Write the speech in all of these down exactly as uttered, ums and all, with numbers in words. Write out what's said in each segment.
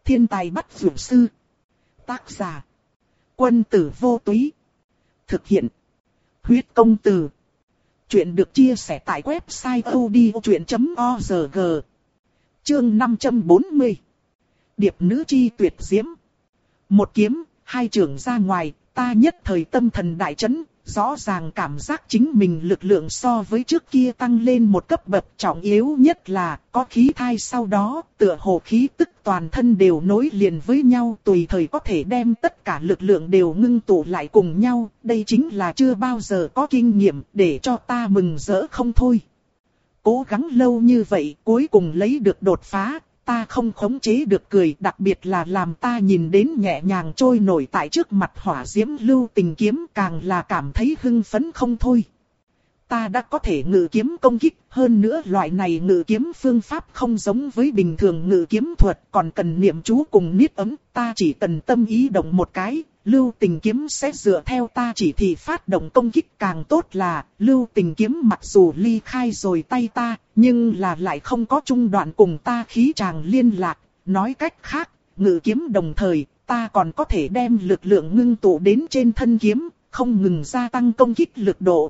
Thiên tài bắt dược sư. Tác giả. Quân tử vô túy. Thực hiện. Huyết công từ. Chuyện được chia sẻ tại website odchuyện chấm org. Chương năm trăm bốn mươi. Điệp nữ chi tuyệt diễm. Một kiếm, hai trường ra ngoài, ta nhất thời tâm thần đại chấn. Rõ ràng cảm giác chính mình lực lượng so với trước kia tăng lên một cấp bậc, trọng yếu nhất là có khí thai sau đó, tựa hồ khí tức toàn thân đều nối liền với nhau, tùy thời có thể đem tất cả lực lượng đều ngưng tụ lại cùng nhau, đây chính là chưa bao giờ có kinh nghiệm, để cho ta mừng rỡ không thôi. Cố gắng lâu như vậy, cuối cùng lấy được đột phá. Ta không khống chế được cười, đặc biệt là làm ta nhìn đến nhẹ nhàng trôi nổi tại trước mặt hỏa diễm lưu tình kiếm, càng là cảm thấy hưng phấn không thôi. Ta đã có thể ngự kiếm công kích, hơn nữa loại này ngự kiếm phương pháp không giống với bình thường ngự kiếm thuật, còn cần niệm chú cùng niết ấm, ta chỉ cần tâm ý động một cái, lưu tình kiếm sẽ dựa theo ta chỉ thị phát động công kích. Càng tốt là, lưu tình kiếm mặc dù ly khai rồi tay ta, nhưng là lại không có trung đoạn cùng ta khí tràng liên lạc. Nói cách khác, ngự kiếm đồng thời, ta còn có thể đem lực lượng ngưng tụ đến trên thân kiếm, không ngừng gia tăng công kích lực độ.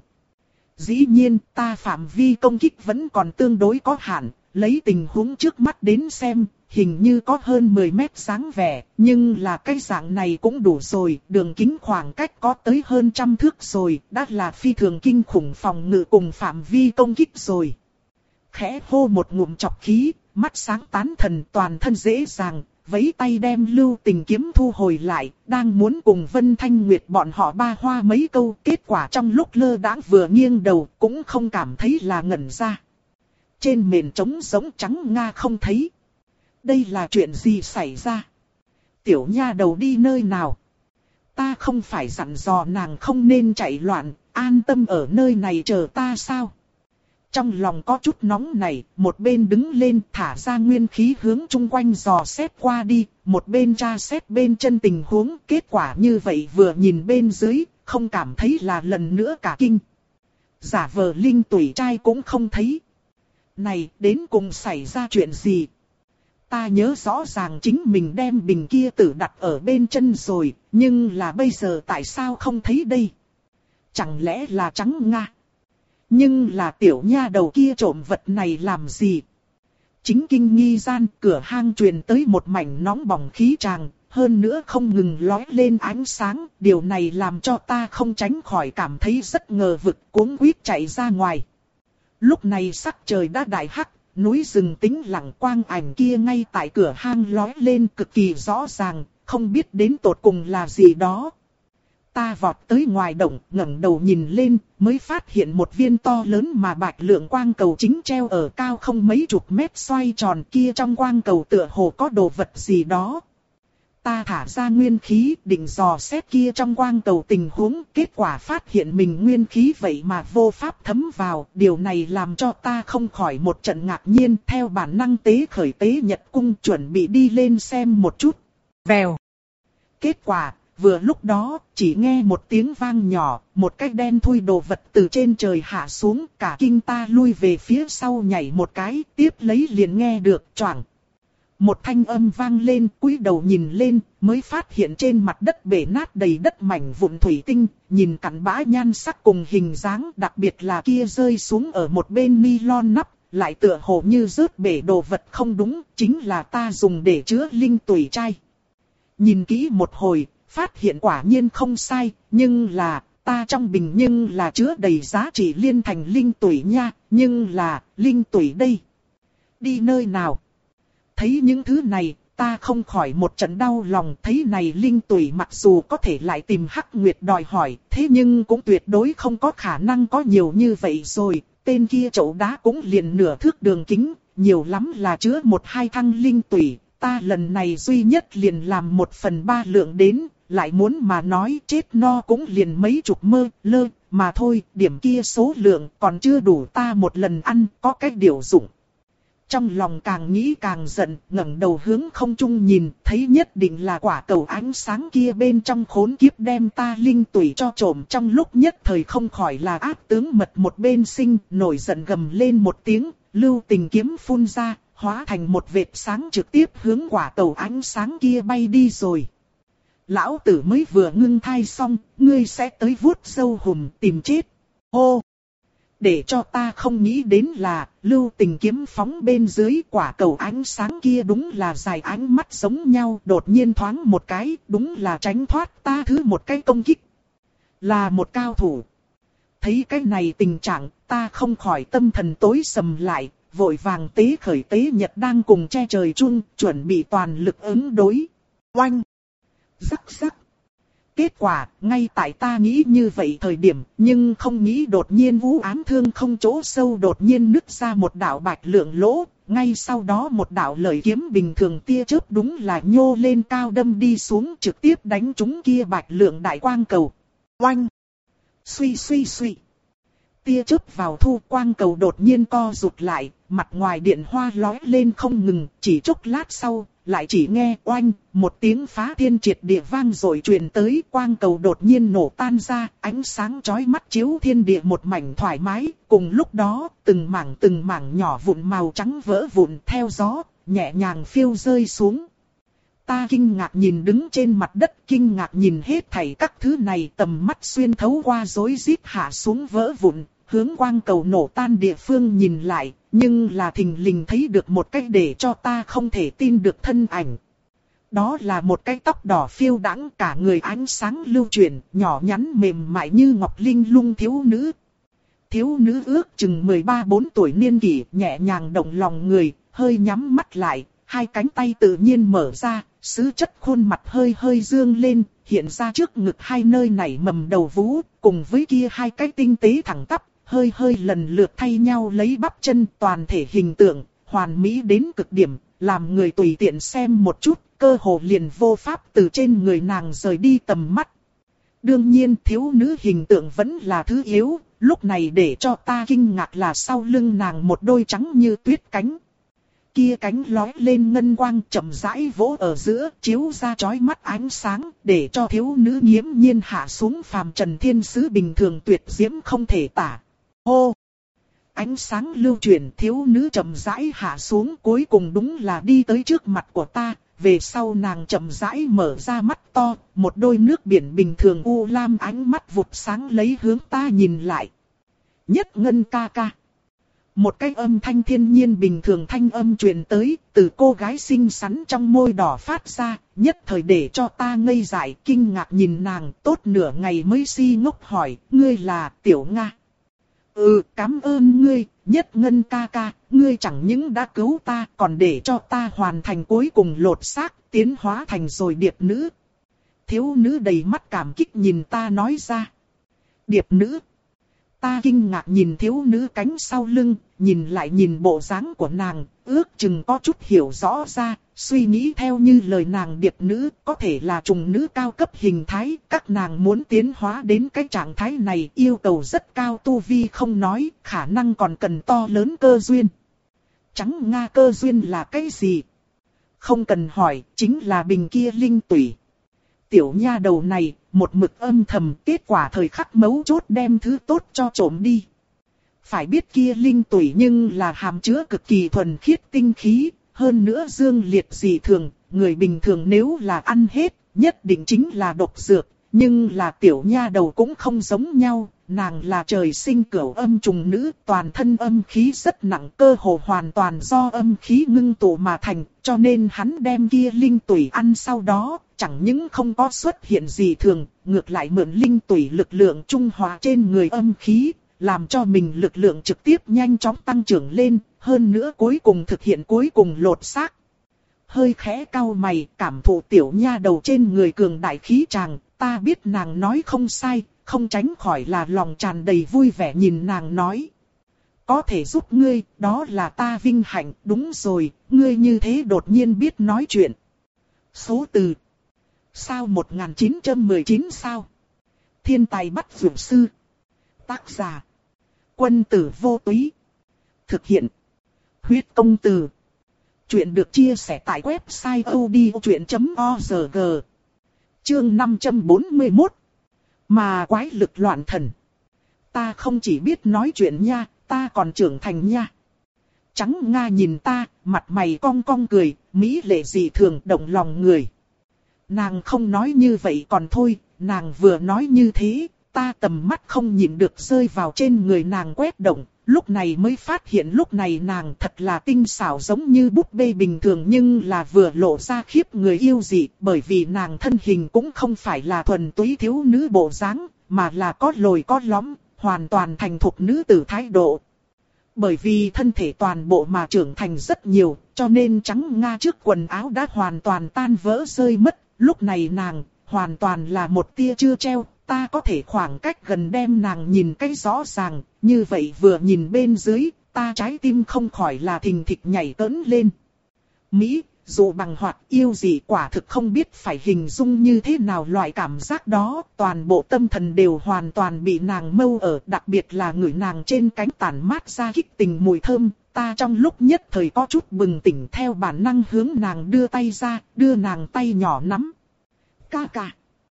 Dĩ nhiên, ta phạm vi công kích vẫn còn tương đối có hạn, lấy tình huống trước mắt đến xem, hình như có hơn mười mét dáng vẻ, nhưng là cái dạng này cũng đủ rồi, đường kính khoảng cách có tới hơn trăm thước rồi, đã là phi thường kinh khủng phòng ngự cùng phạm vi công kích rồi. Khẽ hô một ngụm chọc khí, mắt sáng tán thần, toàn thân dễ dàng, vẫy tay đem lưu tình kiếm thu hồi lại, đang muốn cùng Vân Thanh Nguyệt bọn họ ba hoa mấy câu, kết quả trong lúc lơ đãng vừa nghiêng đầu cũng không cảm thấy là ngẩn ra. Trên mền trống giống trắng nga không thấy. Đây là chuyện gì xảy ra? Tiểu nha đầu đi nơi nào? Ta không phải dặn dò nàng không nên chạy loạn, an tâm ở nơi này chờ ta sao? Trong lòng có chút nóng này, một bên đứng lên thả ra nguyên khí hướng chung quanh dò xét qua đi, một bên tra xét bên chân tình huống, kết quả như vậy vừa nhìn bên dưới, không cảm thấy là lần nữa cả kinh. Giả vờ linh tủy trai cũng không thấy. Này, đến cùng xảy ra chuyện gì? Ta nhớ rõ ràng chính mình đem bình kia tử đặt ở bên chân rồi, nhưng là bây giờ tại sao không thấy đây? Chẳng lẽ là trắng nga? Nhưng là tiểu nha đầu kia trộm vật này làm gì? Chính kinh nghi gian, cửa hang truyền tới một mảnh nóng bỏng khí tràng, hơn nữa không ngừng lóe lên ánh sáng, điều này làm cho ta không tránh khỏi cảm thấy rất ngờ vực, cuống quýt chạy ra ngoài. Lúc này sắc trời đã đại hắc, núi rừng tĩnh lặng, quang ảnh kia ngay tại cửa hang lóe lên cực kỳ rõ ràng, không biết đến tột cùng là gì đó. Ta vọt tới ngoài động, ngẩng đầu nhìn lên, mới phát hiện một viên to lớn mà bạch lượng quang cầu chính treo ở cao không mấy chục mét xoay tròn, kia trong quang cầu tựa hồ có đồ vật gì đó. Ta thả ra nguyên khí, định dò xét kia trong quang cầu tình huống, kết quả phát hiện mình nguyên khí vậy mà vô pháp thấm vào, điều này làm cho ta không khỏi một trận ngạc nhiên, theo bản năng tế khởi tế nhật cung chuẩn bị đi lên xem một chút. Vèo. Kết quả, vừa lúc đó, chỉ nghe một tiếng vang nhỏ, một cái đen thui đồ vật từ trên trời hạ xuống, cả kinh ta lui về phía sau nhảy một cái, tiếp lấy liền nghe được choảng. Một thanh âm vang lên, cúi đầu nhìn lên, mới phát hiện trên mặt đất bể nát đầy đất mảnh vụn thủy tinh, nhìn cặn bã nhan sắc cùng hình dáng, đặc biệt là kia rơi xuống ở một bên nylon nắp, lại tựa hồ như rớt bể đồ vật không đúng, chính là ta dùng để chứa linh tủy trai. Nhìn kỹ một hồi, phát hiện quả nhiên không sai, nhưng là, ta trong bình nhưng là chứa đầy giá trị liên thành linh tủy nha, nhưng là, linh tủy đây. Đi nơi nào? Thấy những thứ này, ta không khỏi một trận đau lòng, thấy này linh tủy mặc dù có thể lại tìm Hắc Nguyệt đòi hỏi, thế nhưng cũng tuyệt đối không có khả năng có nhiều như vậy rồi, tên kia chậu đá cũng liền nửa thước đường kính, nhiều lắm là chứa một hai thăng linh tủy, ta lần này duy nhất liền làm một phần ba lượng đến, lại muốn mà nói chết no cũng liền mấy chục mơ, lơ, mà thôi, điểm kia số lượng còn chưa đủ ta một lần ăn, có cách điều dụng. Trong lòng càng nghĩ càng giận, ngẩng đầu hướng không trung nhìn, thấy nhất định là quả cầu ánh sáng kia bên trong khốn kiếp đem ta linh tủy cho trộm, trong lúc nhất thời không khỏi là ác tướng mật một bên sinh, nổi giận gầm lên một tiếng, lưu tình kiếm phun ra, hóa thành một vệt sáng trực tiếp hướng quả cầu ánh sáng kia bay đi rồi. Lão tử mới vừa ngưng thai xong, ngươi sẽ tới vuốt râu hùm tìm chết. Hô! Để cho ta không nghĩ đến là, Lưu Tình kiếm phóng bên dưới quả cầu ánh sáng kia đúng là dài ánh mắt giống nhau, đột nhiên thoáng một cái, đúng là tránh thoát ta thứ một cái công kích. Là một cao thủ. Thấy cái này tình trạng, ta không khỏi tâm thần tối sầm lại, vội vàng tế khởi tế nhật đang cùng che trời chun, chuẩn bị toàn lực ứng đối. Oanh! Rắc rắc! Kết quả, ngay tại ta nghĩ như vậy thời điểm, nhưng không nghĩ đột nhiên vũ ám thương không chỗ sâu đột nhiên nứt ra một đạo bạch lượng lỗ, ngay sau đó một đạo lợi kiếm bình thường tia chớp đúng là nhô lên cao đâm đi xuống trực tiếp đánh trúng kia bạch lượng đại quang cầu. Oanh! Suy suy suy! Tia chớp vào thu quang cầu đột nhiên co rụt lại, mặt ngoài điện hoa lóe lên không ngừng, chỉ chốc lát sau, lại chỉ nghe oanh, một tiếng phá thiên triệt địa vang rồi truyền tới, quang cầu đột nhiên nổ tan ra, ánh sáng chói mắt chiếu thiên địa một mảnh thoải mái, cùng lúc đó, từng mảng từng mảng nhỏ vụn màu trắng vỡ vụn theo gió, nhẹ nhàng phiêu rơi xuống. Ta kinh ngạc nhìn đứng trên mặt đất, kinh ngạc nhìn hết thảy các thứ này, tầm mắt xuyên thấu qua rối rít hạ xuống vỡ vụn, hướng quang cầu nổ tan địa phương nhìn lại, nhưng là thình lình thấy được một cái để cho ta không thể tin được thân ảnh. Đó là một cái tóc đỏ phiêu đãng, cả người ánh sáng lưu chuyển, nhỏ nhắn mềm mại như ngọc linh lung thiếu nữ. Thiếu nữ ước chừng mười ba bốn tuổi niên kỷ, nhẹ nhàng động lòng người, hơi nhắm mắt lại, hai cánh tay tự nhiên mở ra, sứ chất khuôn mặt hơi hơi dương lên, hiện ra trước ngực hai nơi nảy mầm đầu vú, cùng với kia hai cái tinh tế thẳng tắp, hơi hơi lần lượt thay nhau lấy bắp chân, toàn thể hình tượng, hoàn mỹ đến cực điểm, làm người tùy tiện xem một chút, cơ hồ liền vô pháp từ trên người nàng rời đi tầm mắt. Đương nhiên thiếu nữ hình tượng vẫn là thứ yếu, lúc này để cho ta kinh ngạc là sau lưng nàng một đôi trắng như tuyết cánh. Kia cánh lói lên ngân quang chậm rãi vỗ ở giữa, chiếu ra chói mắt ánh sáng, để cho thiếu nữ nghiễm nhiên hạ xuống phàm trần thiên sứ bình thường tuyệt diễm không thể tả. Hô! Ánh sáng lưu chuyển, thiếu nữ chậm rãi hạ xuống, cuối cùng đúng là đi tới trước mặt của ta, về sau nàng chậm rãi mở ra mắt to, một đôi nước biển bình thường u lam ánh mắt vụt sáng lấy hướng ta nhìn lại. Nhất Ngân ca ca. Một cái âm thanh thiên nhiên bình thường thanh âm truyền tới, từ cô gái xinh xắn trong môi đỏ phát ra, nhất thời để cho ta ngây dại, kinh ngạc nhìn nàng, tốt nửa ngày mới si ngốc hỏi, ngươi là Tiểu Nga. Ừ, cảm ơn ngươi, Nhất Ngân ca ca, ngươi chẳng những đã cứu ta, còn để cho ta hoàn thành cuối cùng lột xác, tiến hóa thành rồi điệp nữ. Thiếu nữ đầy mắt cảm kích nhìn ta nói ra. Điệp nữ. Ta kinh ngạc nhìn thiếu nữ cánh sau lưng, nhìn lại nhìn bộ dáng của nàng, ước chừng có chút hiểu rõ ra, suy nghĩ theo như lời nàng điệp nữ, có thể là trùng nữ cao cấp hình thái, các nàng muốn tiến hóa đến cái trạng thái này yêu cầu rất cao tu vi không nói, khả năng còn cần to lớn cơ duyên. Trắng Nga cơ duyên là cái gì? Không cần hỏi, chính là bình kia linh tủy. Tiểu nha đầu này, một mực âm thầm, kết quả thời khắc mấu chốt đem thứ tốt cho trộm đi. Phải biết kia linh tủy nhưng là hàm chứa cực kỳ thuần khiết tinh khí, hơn nữa dương liệt dị thường, người bình thường nếu là ăn hết, nhất định chính là độc dược, nhưng là tiểu nha đầu cũng không giống nhau, nàng là trời sinh cửu âm trùng nữ, toàn thân âm khí rất nặng, cơ hồ hoàn toàn do âm khí ngưng tụ mà thành, cho nên hắn đem kia linh tủy ăn sau đó, chẳng những không có xuất hiện gì thường, ngược lại mượn linh tủy lực lượng trung hòa trên người âm khí, làm cho mình lực lượng trực tiếp nhanh chóng tăng trưởng lên, hơn nữa cuối cùng thực hiện cuối cùng lột xác. Hơi khẽ cau mày, cảm thụ tiểu nha đầu trên người cường đại khí tràng, ta biết nàng nói không sai, không tránh khỏi là lòng tràn đầy vui vẻ nhìn nàng nói. Có thể giúp ngươi, đó là ta vinh hạnh, đúng rồi, ngươi như thế đột nhiên biết nói chuyện. Số từ. Sao một nghìn chín trăm mười chín sao? Thiên tài bắt dược sư. Tác giả. Quân tử vô túy. Thực hiện. Huyết công từ. Chuyện được chia sẻ tại website odchuyện chấm org. Chương năm trăm bốn mươi mốt. Mà quái lực loạn thần. Ta không chỉ biết nói chuyện nha, ta còn trưởng thành nha. Trắng Nga nhìn ta, mặt mày cong cong cười, mỹ lệ dị thường động lòng người. Nàng không nói như vậy còn thôi, nàng vừa nói như thế, ta tầm mắt không nhìn được rơi vào trên người nàng quét động. Lúc này mới phát hiện lúc này nàng thật là tinh xảo giống như búp bê bình thường nhưng là vừa lộ ra khiếp người yêu dị, bởi vì nàng thân hình cũng không phải là thuần túy thiếu nữ bộ dáng, mà là có lồi có lõm, hoàn toàn thành thục nữ tử thái độ. Bởi vì thân thể toàn bộ mà trưởng thành rất nhiều, cho nên Trắng Nga trước quần áo đã hoàn toàn tan vỡ rơi mất, lúc này nàng hoàn toàn là một tia chưa treo. Ta có thể khoảng cách gần đem nàng nhìn cái rõ ràng, như vậy vừa nhìn bên dưới, ta trái tim không khỏi là thình thịch nhảy cỡn lên. Mỹ, dù bằng hoạt yêu gì quả thực không biết phải hình dung như thế nào loại cảm giác đó, toàn bộ tâm thần đều hoàn toàn bị nàng mâu ở, đặc biệt là ngửi nàng trên cánh tản mát ra kích tình mùi thơm, ta trong lúc nhất thời có chút bừng tỉnh theo bản năng hướng nàng đưa tay ra, đưa nàng tay nhỏ nắm. Ca ca.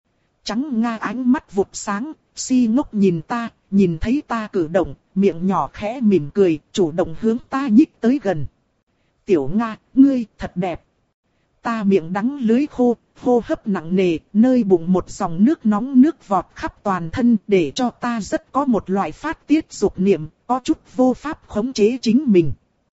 Trắng Nga ánh mắt vụt sáng, si ngốc nhìn ta, nhìn thấy ta cử động, miệng nhỏ khẽ mỉm cười, chủ động hướng ta nhích tới gần. Tiểu Nga, ngươi thật đẹp. Ta miệng đắng lưỡi khô, hô hấp nặng nề, nơi bụng một dòng nước nóng nước vọt khắp toàn thân để cho ta rất có một loại phát tiết dục niệm, có chút vô pháp khống chế chính mình.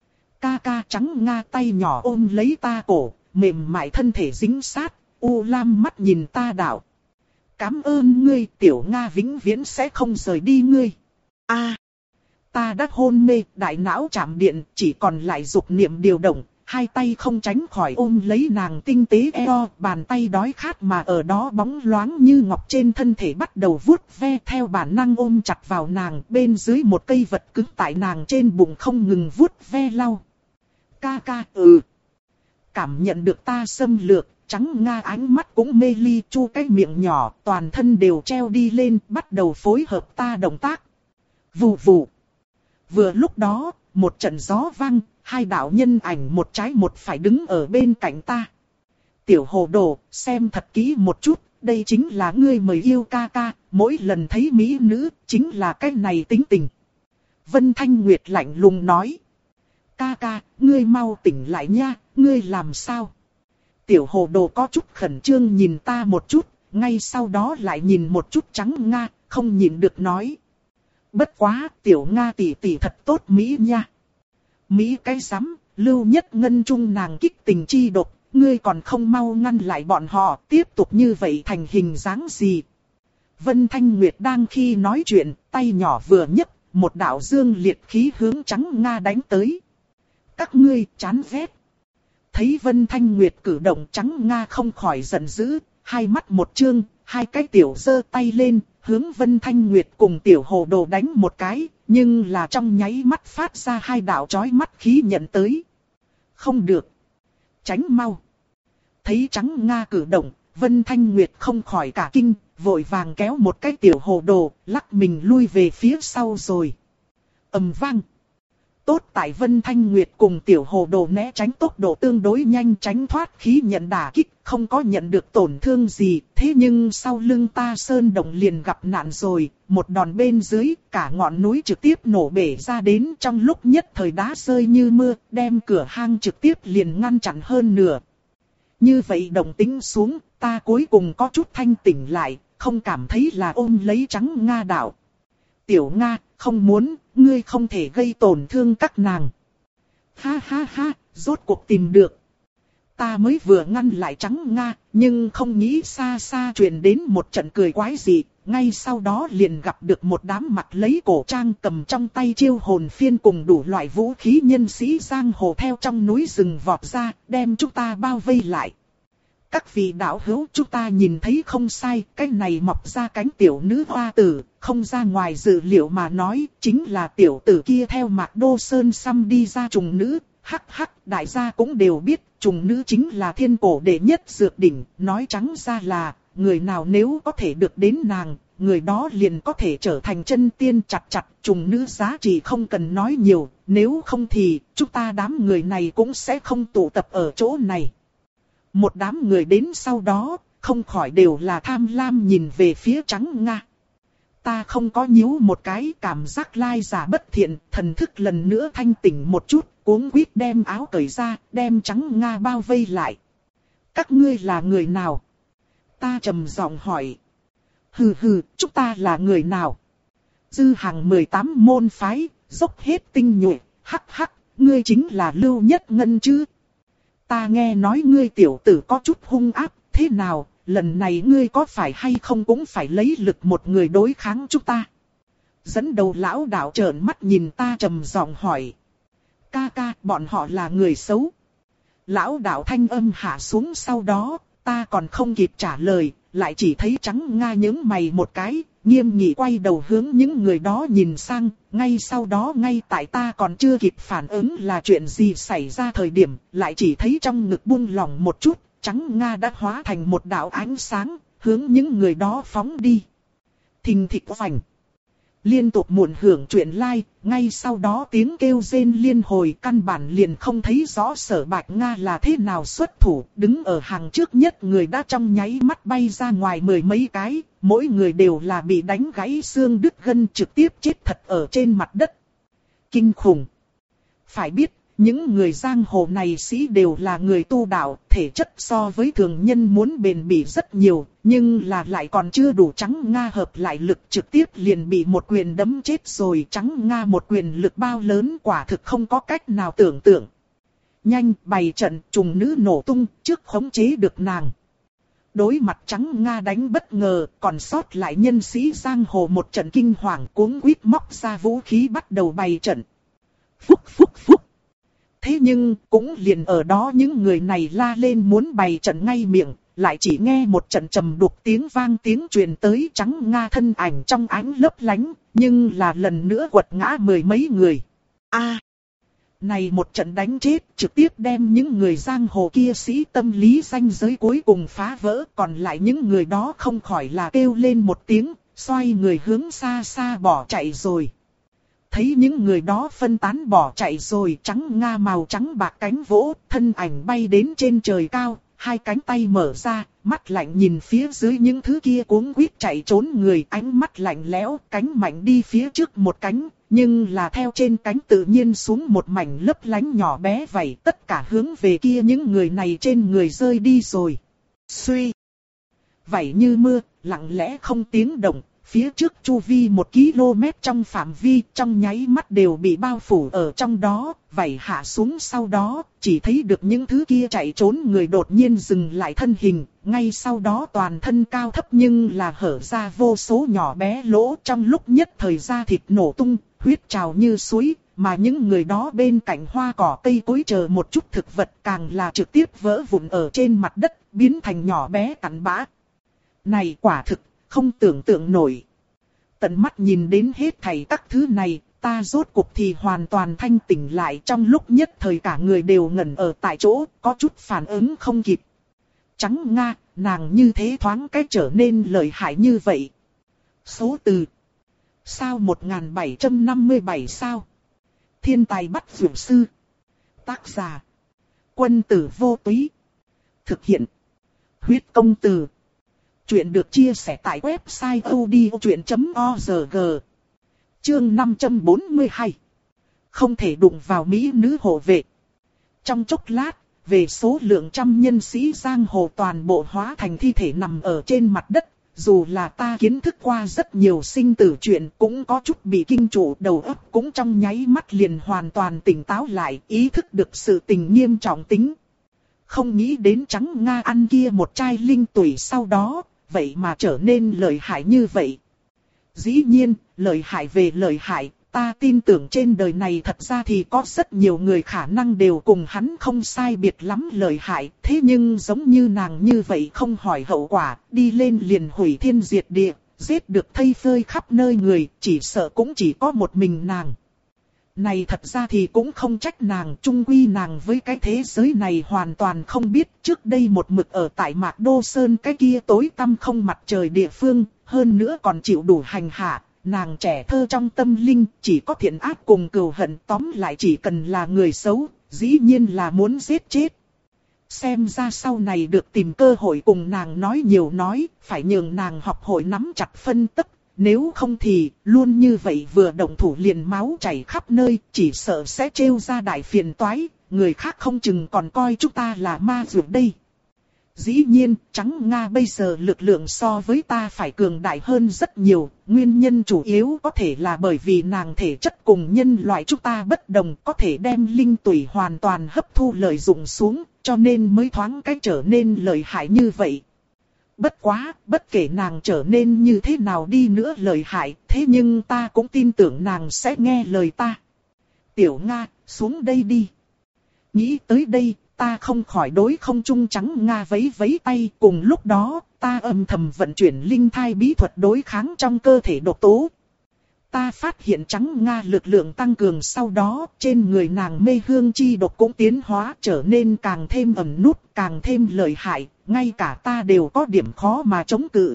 Ca ca. Trắng Nga tay nhỏ ôm lấy ta cổ, mềm mại thân thể dính sát, u lam mắt nhìn ta đạo. Cảm ơn ngươi, Tiểu Nga vĩnh viễn sẽ không rời đi ngươi. A, à, ta đã hôn mê, đại não chạm điện, chỉ còn lại dục niệm điều động, hai tay không tránh khỏi ôm lấy nàng tinh tế eo, bàn tay đói khát mà ở đó bóng loáng như ngọc trên thân thể bắt đầu vuốt ve theo bản năng ôm chặt vào nàng, bên dưới một cây vật cứng tại nàng trên bụng không ngừng vuốt ve lau. Ca ca, ừ. Cảm nhận được ta xâm lược. Trắng Nga ánh mắt cũng mê ly, chu cái miệng nhỏ, toàn thân đều treo đi lên, bắt đầu phối hợp ta động tác. Vù vù. Vừa lúc đó, một trận gió vang, hai đạo nhân ảnh một trái một phải đứng ở bên cạnh ta. Tiểu hồ đồ, xem thật kỹ một chút, đây chính là ngươi mời yêu ca ca, mỗi lần thấy mỹ nữ, chính là cái này tính tình. Vân Thanh Nguyệt lạnh lùng nói. Ca ca, ngươi mau tỉnh lại nha, ngươi làm sao? Tiểu hồ đồ có chút khẩn trương nhìn ta một chút, ngay sau đó lại nhìn một chút Trắng Nga, không nhìn được nói. Bất quá, Tiểu Nga tỷ tỷ thật tốt Mỹ nha. Mỹ cái rắm, Lưu Nhất Ngân trung nàng kích tình chi độc, ngươi còn không mau ngăn lại bọn họ, tiếp tục như vậy thành hình dáng gì. Vân Thanh Nguyệt đang khi nói chuyện, tay nhỏ vừa nhấc, một đạo dương liệt khí hướng Trắng Nga đánh tới. Các ngươi chán ghét. Thấy Vân Thanh Nguyệt cử động, Trắng Nga không khỏi giận dữ, hai mắt một trương, hai cái tiểu giơ tay lên, hướng Vân Thanh Nguyệt cùng tiểu hồ đồ đánh một cái, nhưng là trong nháy mắt phát ra hai đạo chói mắt khí nhận tới. Không được. Tránh mau. Thấy Trắng Nga cử động, Vân Thanh Nguyệt không khỏi cả kinh, vội vàng kéo một cái tiểu hồ đồ, lắc mình lui về phía sau rồi. Ầm vang. Tốt tại Vân Thanh Nguyệt cùng tiểu hồ đồ né tránh tốc độ tương đối nhanh, tránh thoát khí nhận đả kích, không có nhận được tổn thương gì. Thế nhưng sau lưng ta Sơn Đồng liền gặp nạn rồi, một đòn bên dưới, cả ngọn núi trực tiếp nổ bể ra đến, trong lúc nhất thời đá rơi như mưa, đem cửa hang trực tiếp liền ngăn chặn hơn nửa. Như vậy động tĩnh xuống, ta cuối cùng có chút thanh tỉnh lại, không cảm thấy là ôm lấy Trắng Nga đạo. Tiểu Nga, không muốn, ngươi không thể gây tổn thương các nàng. Ha ha ha, rốt cuộc tìm được. Ta mới vừa ngăn lại Trắng Nga, nhưng không nghĩ xa xa truyền đến một trận cười quái dị. Ngay sau đó liền gặp được một đám mặt lấy cổ trang cầm trong tay chiêu hồn phiên cùng đủ loại vũ khí nhân sĩ giang hồ theo trong núi rừng vọt ra, đem chúng ta bao vây lại. Các vị đạo hữu, chúng ta nhìn thấy không sai, cái này mọc ra cánh tiểu nữ hoa tử, không ra ngoài dự liệu mà nói, chính là tiểu tử kia theo Mạc Đô Sơn xăm đi ra trùng nữ. Hắc hắc, đại gia cũng đều biết, trùng nữ chính là thiên cổ đệ nhất dược đỉnh, nói trắng ra là, người nào nếu có thể được đến nàng, người đó liền có thể trở thành chân tiên. Chặt chặt, trùng nữ giá trị không cần nói nhiều, nếu không thì, chúng ta đám người này cũng sẽ không tụ tập ở chỗ này. Một đám người đến sau đó, không khỏi đều là tham lam nhìn về phía Trắng Nga. Ta không có nhíu một cái, cảm giác lai giả bất thiện, thần thức lần nữa thanh tỉnh một chút, cuống quýt đem áo cởi ra, đem Trắng Nga bao vây lại. Các ngươi là người nào? Ta trầm giọng hỏi. Hừ hừ, chúng ta là người nào? Dư Hằng mười tám môn phái, dốc hết tinh nhuệ, hắc hắc, ngươi chính là Lưu Nhất Ngân chứ? Ta nghe nói ngươi tiểu tử có chút hung ác, thế nào, lần này ngươi có phải hay không cũng phải lấy lực một người đối kháng chúng ta? Dẫn đầu lão đạo trợn mắt nhìn ta trầm giọng hỏi. Ca ca, bọn họ là người xấu. Lão đạo thanh âm hạ xuống sau đó, ta còn không kịp trả lời, lại chỉ thấy Trắng Nga nhướng mày một cái, nghiêm nghị quay đầu hướng những người đó nhìn sang, ngay sau đó ngay tại ta còn chưa kịp phản ứng là chuyện gì xảy ra thời điểm, lại chỉ thấy trong ngực buông lỏng một chút, Trắng Nga đã hóa thành một đạo ánh sáng, hướng những người đó phóng đi. Thình thịch vành. Liên tục muộn hưởng chuyện lai, like, ngay sau đó tiếng kêu rên liên hồi căn bản liền không thấy rõ Sở Bạch Nga là thế nào xuất thủ, đứng ở hàng trước nhất người đã trong nháy mắt bay ra ngoài mười mấy cái, mỗi người đều là bị đánh gãy xương đứt gân trực tiếp chết thật ở trên mặt đất. Kinh khủng! Phải biết, những người giang hồ này sĩ đều là người tu đạo, thể chất so với thường nhân muốn bền bỉ rất nhiều, nhưng là lại còn chưa đủ. Trắng Nga hợp lại lực trực tiếp liền bị một quyền đấm chết rồi. Trắng Nga một quyền lực bao lớn quả thực không có cách nào tưởng tượng. Nhanh bày trận, trùng nữ nổ tung, trước khống chế được nàng. Đối mặt Trắng Nga đánh bất ngờ, còn sót lại nhân sĩ giang hồ một trận kinh hoàng cuống quýt móc ra vũ khí bắt đầu bày trận. Phúc phúc phúc. Thế nhưng, cũng liền ở đó những người này la lên muốn bày trận ngay miệng, lại chỉ nghe một trận trầm đục tiếng vang tiếng truyền tới. Trắng Nga thân ảnh trong ánh lấp lánh, nhưng là lần nữa quật ngã mười mấy người. A, à, này một trận đánh chết trực tiếp đem những người giang hồ kia sĩ tâm lý ranh giới cuối cùng phá vỡ, còn lại những người đó không khỏi là kêu lên một tiếng, xoay người hướng xa xa bỏ chạy rồi. Thấy những người đó phân tán bỏ chạy rồi, Trắng Nga màu trắng bạc cánh vỗ, thân ảnh bay đến trên trời cao, hai cánh tay mở ra, mắt lạnh nhìn phía dưới những thứ kia cuống quýt chạy trốn người, ánh mắt lạnh lẽo, cánh mạnh đi phía trước một cánh, nhưng là theo trên cánh tự nhiên xuống một mảnh lấp lánh nhỏ bé vậy, tất cả hướng về kia những người này trên người rơi đi rồi. Suy! Vậy như mưa, lặng lẽ không tiếng động. Phía trước chu vi một ki lô mét trong phạm vi trong nháy mắt đều bị bao phủ ở trong đó, vảy hạ xuống sau đó, chỉ thấy được những thứ kia chạy trốn người đột nhiên dừng lại thân hình, ngay sau đó toàn thân cao thấp nhưng là hở ra vô số nhỏ bé lỗ, trong lúc nhất thời da thịt nổ tung, huyết trào như suối, mà những người đó bên cạnh hoa cỏ cây cối chờ một chút thực vật càng là trực tiếp vỡ vụn ở trên mặt đất, biến thành nhỏ bé cặn bã. Này quả thực không tưởng tượng nổi. Tận mắt nhìn đến hết thảy các thứ này, ta rốt cuộc thì hoàn toàn thanh tỉnh lại, trong lúc nhất thời cả người đều ngẩn ở tại chỗ, có chút phản ứng không kịp. Trắng Nga, nàng như thế thoáng cách trở nên lợi hại như vậy. Số từ. Sao một nghìn bảy trăm năm mươi bảy sao? Thiên tài bắt vượt sư. Tác giả. Quân tử vô túy. Thực hiện. Huyết công từ. Chuyện được chia sẻ tại website odchuyện chấm org. Chương năm trăm bốn mươi hai. Không thể đụng vào mỹ nữ hộ vệ. Trong chốc lát, về số lượng trăm nhân sĩ giang hồ toàn bộ hóa thành thi thể nằm ở trên mặt đất. Dù là ta kiến thức qua rất nhiều sinh tử chuyện cũng có chút bị kinh trụ, đầu óc cũng trong nháy mắt liền hoàn toàn tỉnh táo lại, ý thức được sự tình nghiêm trọng tính. Không nghĩ đến Trắng Nga ăn kia một chai linh tủy sau đó, vậy mà trở nên lợi hại như vậy. Dĩ nhiên, lợi hại về lợi hại, ta tin tưởng trên đời này thật ra thì có rất nhiều người khả năng đều cùng hắn không sai biệt lắm lợi hại. Thế nhưng giống như nàng như vậy không hỏi hậu quả, đi lên liền hủy thiên diệt địa, giết được thây phơi khắp nơi người, chỉ sợ cũng chỉ có một mình nàng. Này thật ra thì cũng không trách nàng, chung quy nàng với cái thế giới này hoàn toàn không biết. Trước đây một mực ở tại Mạc Đô Sơn cái kia tối tăm không mặt trời địa phương, hơn nữa còn chịu đủ hành hạ. Nàng trẻ thơ trong tâm linh chỉ có thiện ác cùng cừu hận, tóm lại chỉ cần là người xấu, dĩ nhiên là muốn giết chết. Xem ra sau này được tìm cơ hội cùng nàng nói nhiều nói, phải nhường nàng học hội nắm chặt phân tức. nếu không thì luôn như vậy vừa động thủ liền máu chảy khắp nơi, chỉ sợ sẽ trêu ra đại phiền toái, người khác không chừng còn coi chúng ta là ma dược đây. Dĩ nhiên, Trắng Nga bây giờ lực lượng so với ta phải cường đại hơn rất nhiều, nguyên nhân chủ yếu có thể là bởi vì nàng thể chất cùng nhân loại chúng ta bất đồng, có thể đem linh tủy hoàn toàn hấp thu lợi dụng xuống, cho nên mới thoáng cách trở nên lợi hại như vậy. Bất quá, bất kể nàng trở nên như thế nào đi nữa lợi hại, thế nhưng ta cũng tin tưởng nàng sẽ nghe lời ta. Tiểu Nga, xuống đây đi. Nghĩ tới đây, ta không khỏi đối không trung Trắng Nga vẫy vẫy tay, cùng lúc đó, ta âm thầm vận chuyển linh thai bí thuật đối kháng trong cơ thể độc tố. Ta phát hiện Trắng Nga lực lượng tăng cường sau đó, trên người nàng mê hương chi độc cũng tiến hóa trở nên càng thêm ẩn nút, càng thêm lợi hại, ngay cả ta đều có điểm khó mà chống cự.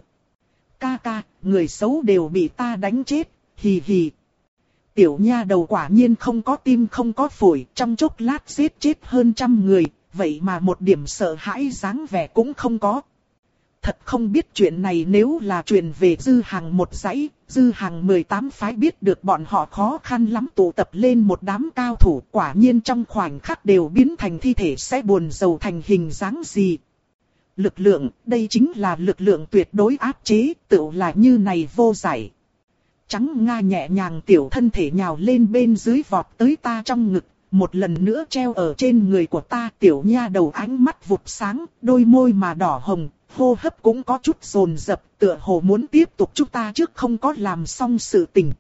Ca ca, người xấu đều bị ta đánh chết, hì hì. Tiểu nha đầu quả nhiên không có tim không có phổi, trong chốc lát giết chết hơn trăm người, vậy mà một điểm sợ hãi dáng vẻ cũng không có. Thật không biết chuyện này nếu là truyền về Dư Hằng một dãy, Dư Hằng mười tám phái biết được bọn họ khó khăn lắm tụ tập lên một đám cao thủ, quả nhiên trong khoảnh khắc đều biến thành thi thể sẽ buồn rầu thành hình dáng gì. Lực lượng, đây chính là lực lượng tuyệt đối áp chế, tựu là như này vô giải. Trắng Nga nhẹ nhàng tiểu thân thể nhào lên bên dưới vọt tới ta trong ngực, một lần nữa treo ở trên người của ta. Tiểu nha đầu ánh mắt vụt sáng, đôi môi mà đỏ hồng, hô hấp cũng có chút dồn dập, tựa hồ muốn tiếp tục chúng ta trước không có làm xong sự tình.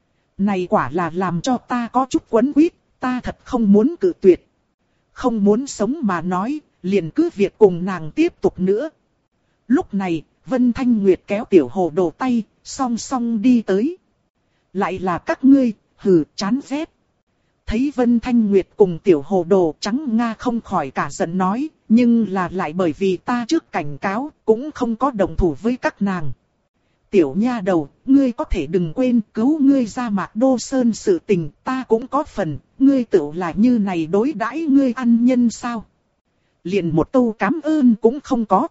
Này quả là làm cho ta có chút quấn quýt, ta thật không muốn cự tuyệt. Không muốn sống mà nói, liền cứ việc cùng nàng tiếp tục nữa. Lúc này, Vân Thanh Nguyệt kéo Tiểu Hồ Đồ tay, song song đi tới. Lại là các ngươi, hừ, chán ghét. Thấy Vân Thanh Nguyệt cùng Tiểu Hồ Đồ, Trắng Nga không khỏi cả giận nói, nhưng là lại bởi vì ta trước cảnh cáo, cũng không có đồng thủ với các nàng. Tiểu nha đầu, ngươi có thể đừng quên cứu ngươi ra Mạc Đô Sơn sự tình, ta cũng có phần, ngươi tự là như này đối đãi ngươi ăn nhân sao? Liền một câu cảm ơn cũng không có.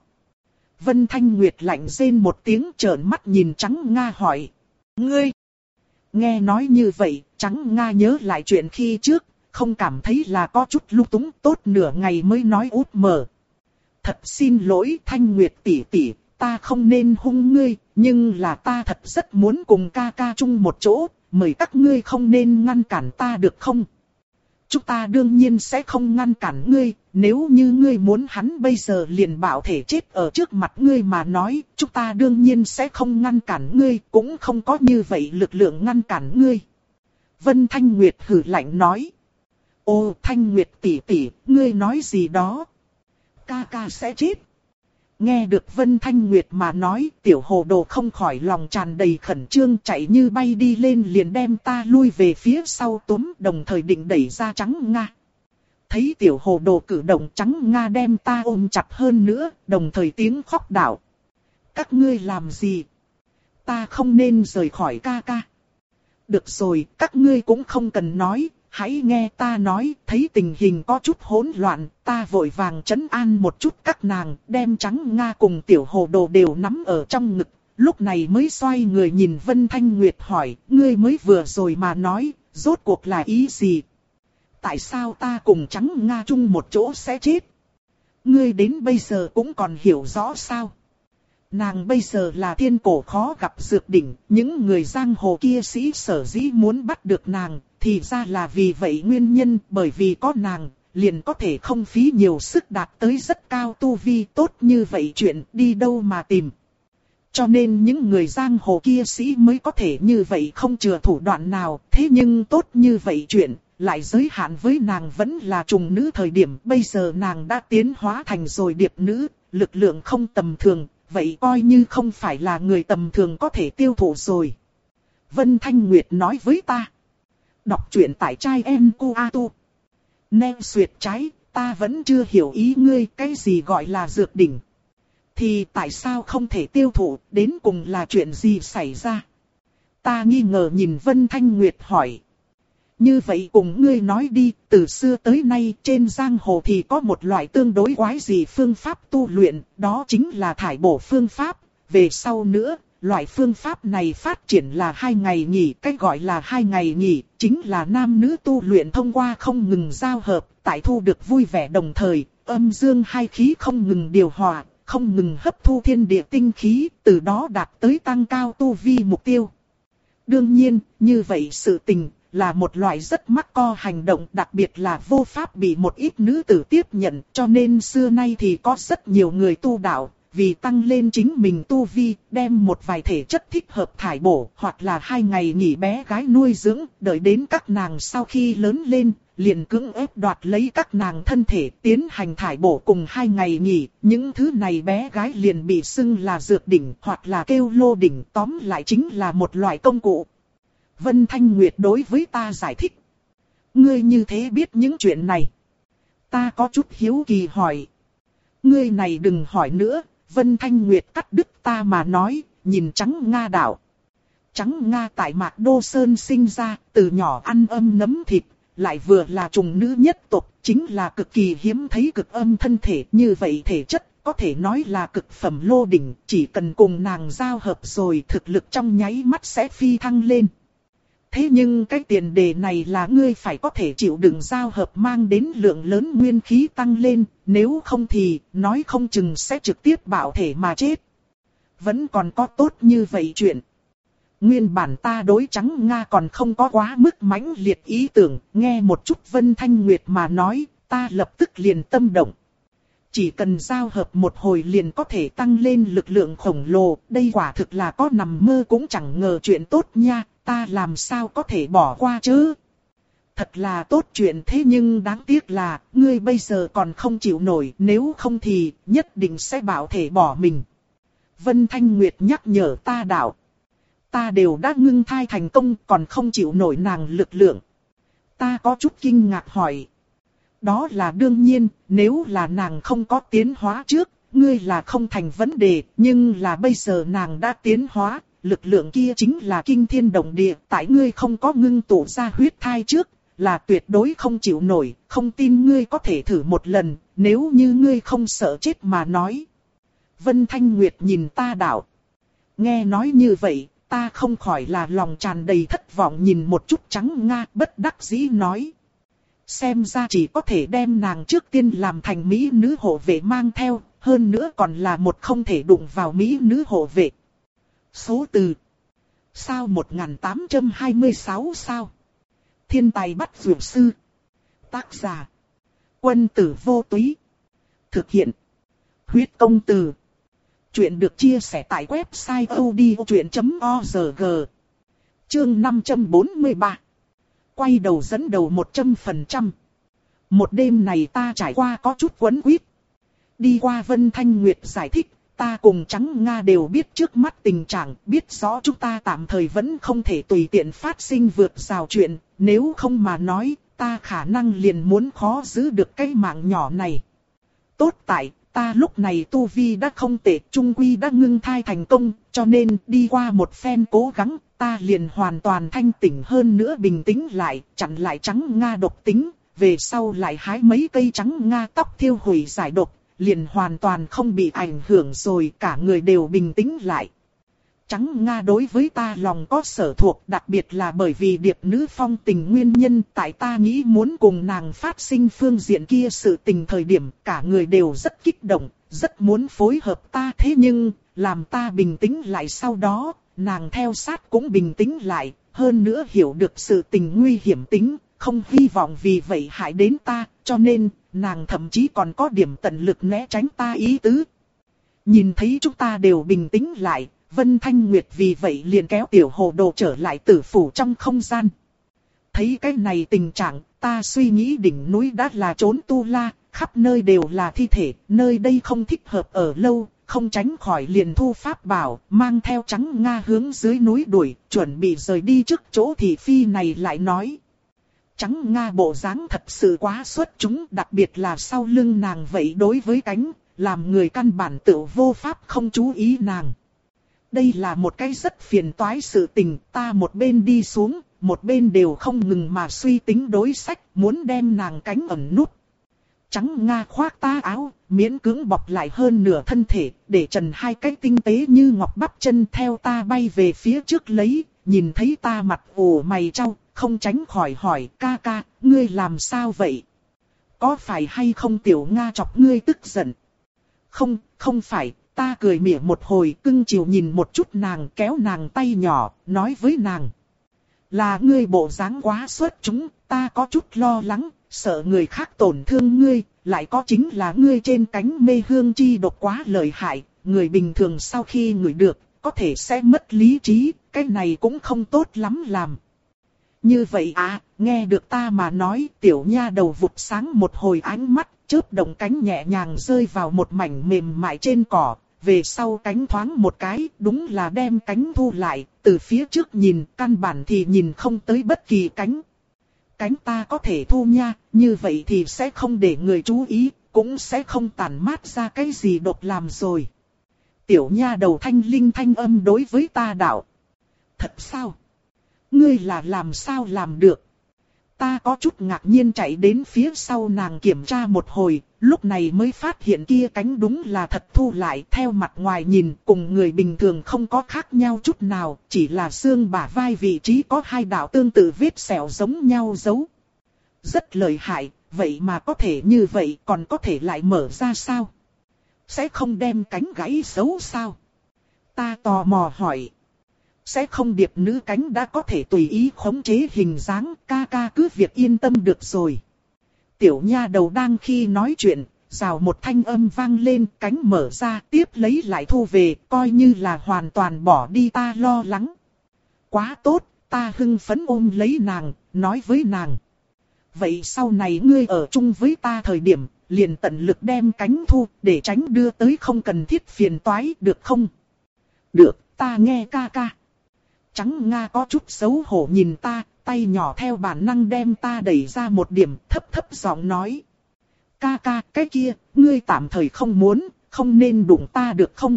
Vân Thanh Nguyệt lạnh rên một tiếng trợn mắt nhìn Trắng Nga hỏi, ngươi? Nghe nói như vậy, Trắng Nga nhớ lại chuyện khi trước, không cảm thấy là có chút lung túng, tốt nửa ngày mới nói út mở. Thật xin lỗi Thanh Nguyệt tỷ tỷ, ta không nên hung ngươi, nhưng là ta thật rất muốn cùng ca ca chung một chỗ, mời các ngươi không nên ngăn cản ta được không? Chúng ta đương nhiên sẽ không ngăn cản ngươi, nếu như ngươi muốn hắn bây giờ liền bảo thể chết ở trước mặt ngươi mà nói, chúng ta đương nhiên sẽ không ngăn cản ngươi, cũng không có như vậy lực lượng ngăn cản ngươi. Vân Thanh Nguyệt hử lạnh nói. Ô Thanh Nguyệt tỷ tỷ, ngươi nói gì đó? Ca ca sẽ chết. Nghe được Vân Thanh Nguyệt mà nói, Tiểu Hồ Đồ không khỏi lòng tràn đầy khẩn trương chạy như bay đi lên liền đem ta lui về phía sau túm, đồng thời định đẩy ra Trắng Nga. Thấy Tiểu Hồ Đồ cử động, Trắng Nga đem ta ôm chặt hơn nữa, đồng thời tiếng khóc đảo. Các ngươi làm gì? Ta không nên rời khỏi ca ca. Được rồi, các ngươi cũng không cần nói. Hãy nghe ta nói, thấy tình hình có chút hỗn loạn, ta vội vàng trấn an một chút các nàng, đem Trắng Nga cùng Tiểu Hồ Đồ đều nắm ở trong ngực, lúc này mới xoay người nhìn Vân Thanh Nguyệt hỏi, ngươi mới vừa rồi mà nói, rốt cuộc là ý gì? Tại sao ta cùng Trắng Nga chung một chỗ sẽ chết? Ngươi đến bây giờ cũng còn hiểu rõ sao? Nàng bây giờ là thiên cổ khó gặp dược đỉnh, những người giang hồ kia sĩ sở dĩ muốn bắt được nàng, thì ra là vì vậy nguyên nhân, bởi vì có nàng, liền có thể không phí nhiều sức đạt tới rất cao tu vi, tốt như vậy chuyện đi đâu mà tìm. Cho nên những người giang hồ kia sĩ mới có thể như vậy không chừa thủ đoạn nào, thế nhưng tốt như vậy chuyện, lại giới hạn với nàng vẫn là trùng nữ thời điểm, bây giờ nàng đã tiến hóa thành rồi điệp nữ, lực lượng không tầm thường, vậy coi như không phải là người tầm thường có thể tiêu thụ rồi. Vân Thanh Nguyệt nói với ta. Đọc truyện tại trai em cu a tu. Nem xuyệt trái, ta vẫn chưa hiểu ý ngươi, cái gì gọi là dược đỉnh. Thì tại sao không thể tiêu thụ, đến cùng là chuyện gì xảy ra? Ta nghi ngờ nhìn Vân Thanh Nguyệt hỏi. Như vậy cùng ngươi nói đi, từ xưa tới nay trên giang hồ thì có một loại tương đối quái dị phương pháp tu luyện, đó chính là thải bổ phương pháp. Về sau nữa, loại phương pháp này phát triển là hai ngày nghỉ. Cái gọi là hai ngày nghỉ, chính là nam nữ tu luyện thông qua không ngừng giao hợp, tại thu được vui vẻ đồng thời, âm dương hai khí không ngừng điều hòa, không ngừng hấp thu thiên địa tinh khí, từ đó đạt tới tăng cao tu vi mục tiêu. Đương nhiên, như vậy sự tình là một loại rất mắc co hành động, đặc biệt là vô pháp bị một ít nữ tử tiếp nhận, cho nên xưa nay thì có rất nhiều người tu đạo, vì tăng lên chính mình tu vi, đem một vài thể chất thích hợp thải bổ, hoặc là hai ngày nghỉ bé gái nuôi dưỡng, đợi đến các nàng sau khi lớn lên, liền cưỡng ép đoạt lấy các nàng thân thể tiến hành thải bổ cùng hai ngày nghỉ, những thứ này bé gái liền bị xưng là dược đỉnh hoặc là kêu lô đỉnh, tóm lại chính là một loại công cụ. Vân Thanh Nguyệt đối với ta giải thích. Ngươi như thế biết những chuyện này. Ta có chút hiếu kỳ hỏi. Ngươi này đừng hỏi nữa, Vân Thanh Nguyệt cắt đứt ta mà nói, nhìn Trắng Nga đạo. Trắng Nga tại Mạc Đô Sơn sinh ra, từ nhỏ ăn âm nấm thịt, lại vừa là trùng nữ nhất tộc, chính là cực kỳ hiếm thấy cực âm thân thể, như vậy thể chất, có thể nói là cực phẩm lô đỉnh, chỉ cần cùng nàng giao hợp rồi thực lực trong nháy mắt sẽ phi thăng lên. Thế nhưng cái tiền đề này là ngươi phải có thể chịu đựng giao hợp mang đến lượng lớn nguyên khí tăng lên, nếu không thì nói không chừng sẽ trực tiếp bạo thể mà chết. Vẫn còn có tốt như vậy chuyện. Nguyên bản ta đối Trắng Nga còn không có quá mức mãnh liệt ý tưởng, nghe một chút Vân Thanh Nguyệt mà nói, ta lập tức liền tâm động. Chỉ cần giao hợp một hồi liền có thể tăng lên lực lượng khổng lồ, đây quả thực là có nằm mơ cũng chẳng ngờ chuyện tốt nha, ta làm sao có thể bỏ qua chứ. Thật là tốt chuyện, thế nhưng đáng tiếc là, ngươi bây giờ còn không chịu nổi, nếu không thì nhất định sẽ bảo thể bỏ mình. Vân Thanh Nguyệt nhắc nhở ta đạo. Ta đều đã ngưng thai thành công còn không chịu nổi nàng lực lượng. Ta có chút kinh ngạc hỏi. Đó là đương nhiên, nếu là nàng không có tiến hóa trước, ngươi là không thành vấn đề, nhưng là bây giờ nàng đã tiến hóa, lực lượng kia chính là kinh thiên động địa, tại ngươi không có ngưng tụ ra huyết thai trước, là tuyệt đối không chịu nổi, không tin ngươi có thể thử một lần, nếu như ngươi không sợ chết mà nói. Vân Thanh Nguyệt nhìn ta đạo. Nghe nói như vậy, ta không khỏi là lòng tràn đầy thất vọng nhìn một chút Trắng Nga, bất đắc dĩ nói. Xem ra chỉ có thể đem nàng trước tiên làm thành mỹ nữ hộ vệ mang theo, hơn nữa còn là một không thể đụng vào mỹ nữ hộ vệ. Số từ. Sao một nghìn tám trăm hai mươi sáu sao? Thiên tài bắt dược sư. Tác giả. Quân tử vô túy. Thực hiện. Huyết công từ. Chuyện được chia sẻ tại website odchuyện chấm org. Chương năm trăm bốn mươi ba. Quay đầu dẫn đầu một trăm phần trăm. Một đêm này ta trải qua có chút quấn quýt. Đi qua Vân Thanh Nguyệt giải thích, ta cùng Trắng Nga đều biết trước mắt tình trạng, biết rõ chúng ta tạm thời vẫn không thể tùy tiện phát sinh vượt rào chuyện, nếu không mà nói, ta khả năng liền muốn khó giữ được cái mạng nhỏ này. Tốt tại, ta lúc này tu vi đã không tệ, trung quy đã ngưng thai thành công, cho nên đi qua một phen cố gắng, ta liền hoàn toàn thanh tỉnh hơn nữa bình tĩnh lại, chặn lại Trắng Nga độc tính, về sau lại hái mấy cây Trắng Nga tóc thiêu hủy giải độc, liền hoàn toàn không bị ảnh hưởng rồi, cả người đều bình tĩnh lại. Trắng Nga đối với ta lòng có sở thuộc, đặc biệt là bởi vì điệp nữ phong tình nguyên nhân, tại ta nghĩ muốn cùng nàng phát sinh phương diện kia sự tình thời điểm, cả người đều rất kích động, rất muốn phối hợp ta, thế nhưng, làm ta bình tĩnh lại sau đó, nàng theo sát cũng bình tĩnh lại, hơn nữa hiểu được sự tình nguy hiểm tính, không hy vọng vì vậy hại đến ta, cho nên, nàng thậm chí còn có điểm tận lực né tránh ta ý tứ. Nhìn thấy chúng ta đều bình tĩnh lại, Vân Thanh Nguyệt vì vậy liền kéo tiểu hồ đồ trở lại tử phủ trong không gian. Thấy cái này tình trạng, ta suy nghĩ đỉnh núi đã là trốn tu la, khắp nơi đều là thi thể, nơi đây không thích hợp ở lâu, không tránh khỏi liền thu pháp bảo, mang theo Trắng Nga hướng dưới núi đuổi, chuẩn bị rời đi trước chỗ thị phi này lại nói. Trắng Nga bộ dáng thật sự quá xuất chúng, đặc biệt là sau lưng nàng vậy đối với cánh, làm người căn bản tự vô pháp không chú ý nàng. Đây là một cái rất phiền toái sự tình, ta một bên đi xuống, một bên đều không ngừng mà suy tính đối sách, muốn đem nàng cánh ẩn nút. Trắng Nga khoác tà áo, miễn cưỡng bọc lại hơn nửa thân thể, để trần hai cái tinh tế như ngọc bắp chân theo ta bay về phía trước lấy, nhìn thấy ta mặt ủ mày trao, không tránh khỏi hỏi, ca ca, ngươi làm sao vậy? Có phải hay không tiểu Nga chọc ngươi tức giận? Không, không phải, ta cười mỉa một hồi, cưng chiều nhìn một chút nàng, kéo nàng tay nhỏ, nói với nàng. Là ngươi bộ dáng quá xuất chúng, ta có chút lo lắng, sợ người khác tổn thương ngươi, lại có chính là ngươi trên cánh mê hương chi độc quá lợi hại, người bình thường sau khi ngửi được, có thể sẽ mất lý trí, cái này cũng không tốt lắm làm. Như vậy à, nghe được ta mà nói, tiểu nha đầu vụt sáng một hồi ánh mắt, chớp động cánh nhẹ nhàng rơi vào một mảnh mềm mại trên cỏ, về sau cánh thoáng một cái, đúng là đem cánh thu lại, từ phía trước nhìn, căn bản thì nhìn không tới bất kỳ cánh. Cánh ta có thể thu nha, như vậy thì sẽ không để người chú ý, cũng sẽ không tản mát ra cái gì độc làm rồi. Tiểu nha đầu thanh linh thanh âm đối với ta đạo. Thật sao? Ngươi là làm sao làm được? Ta có chút ngạc nhiên chạy đến phía sau nàng kiểm tra một hồi, lúc này mới phát hiện kia cánh đúng là thật thu lại, theo mặt ngoài nhìn cùng người bình thường không có khác nhau chút nào, chỉ là xương bả vai vị trí có hai đạo tương tự vết sẹo giống nhau giấu. Rất lợi hại, vậy mà có thể như vậy còn có thể lại mở ra sao? Sẽ không đem cánh gãy xấu sao? Ta tò mò hỏi. Sẽ không, điệp nữ cánh đã có thể tùy ý khống chế hình dáng, ca ca cứ việc yên tâm được rồi. Tiểu nha đầu đang khi nói chuyện, rào một thanh âm vang lên, cánh mở ra, tiếp lấy lại thu về, coi như là hoàn toàn bỏ đi ta lo lắng. Quá tốt, ta hưng phấn ôm lấy nàng, nói với nàng. Vậy sau này ngươi ở chung với ta thời điểm, liền tận lực đem cánh thu, để tránh đưa tới không cần thiết phiền toái, được không? Được, ta nghe ca ca. Trắng Nga có chút xấu hổ nhìn ta, tay nhỏ theo bản năng đem ta đẩy ra một điểm, thấp thấp giọng nói. Ca ca, cái kia, ngươi tạm thời không muốn, không nên đụng ta được không?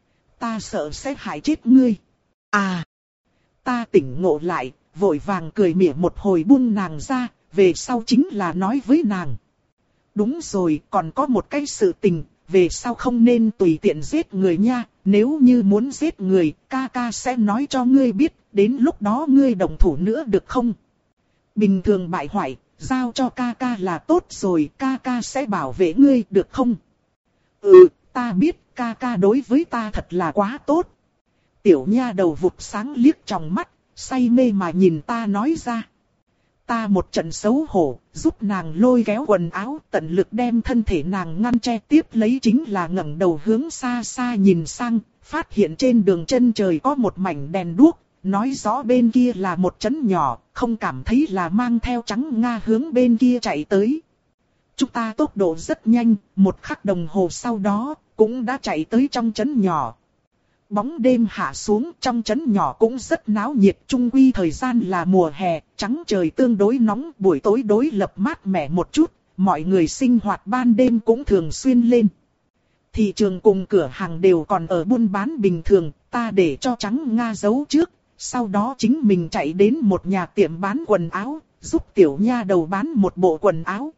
Ta sợ sẽ hại chết ngươi. À, ta tỉnh ngộ lại, vội vàng cười mỉa một hồi buông nàng ra, về sau chính là nói với nàng. Đúng rồi, còn có một cái sự tình, về sau không nên tùy tiện giết người nha, nếu như muốn giết người, ca ca sẽ nói cho ngươi biết, đến lúc đó ngươi động thủ nữa được không? Bình thường bại hoại, giao cho ca ca là tốt rồi, ca ca sẽ bảo vệ ngươi được không? Ừ, ta biết, ca ca đối với ta thật là quá tốt. Tiểu nha đầu vụt sáng liếc trong mắt, say mê mà nhìn ta nói ra. Ta một trận xấu hổ, giúp nàng lôi kéo quần áo, tận lực đem thân thể nàng ngăn che, tiếp lấy chính là ngẩng đầu hướng xa xa nhìn sang, phát hiện trên đường chân trời có một mảnh đèn đuốc, nói rõ bên kia là một trấn nhỏ, không cảm thấy là mang theo Trắng Nga hướng bên kia chạy tới. Chúng ta tốc độ rất nhanh, một khắc đồng hồ sau đó, cũng đã chạy tới trong trấn nhỏ. Bóng đêm hạ xuống, trong trấn nhỏ cũng rất náo nhiệt, chung quy thời gian là mùa hè, trắng trời tương đối nóng, buổi tối đối lập mát mẻ một chút, mọi người sinh hoạt ban đêm cũng thường xuyên lên. Thị trường cùng cửa hàng đều còn ở buôn bán bình thường, ta để cho Trắng Nga giấu trước, sau đó chính mình chạy đến một nhà tiệm bán quần áo, giúp tiểu nha đầu bán một bộ quần áo.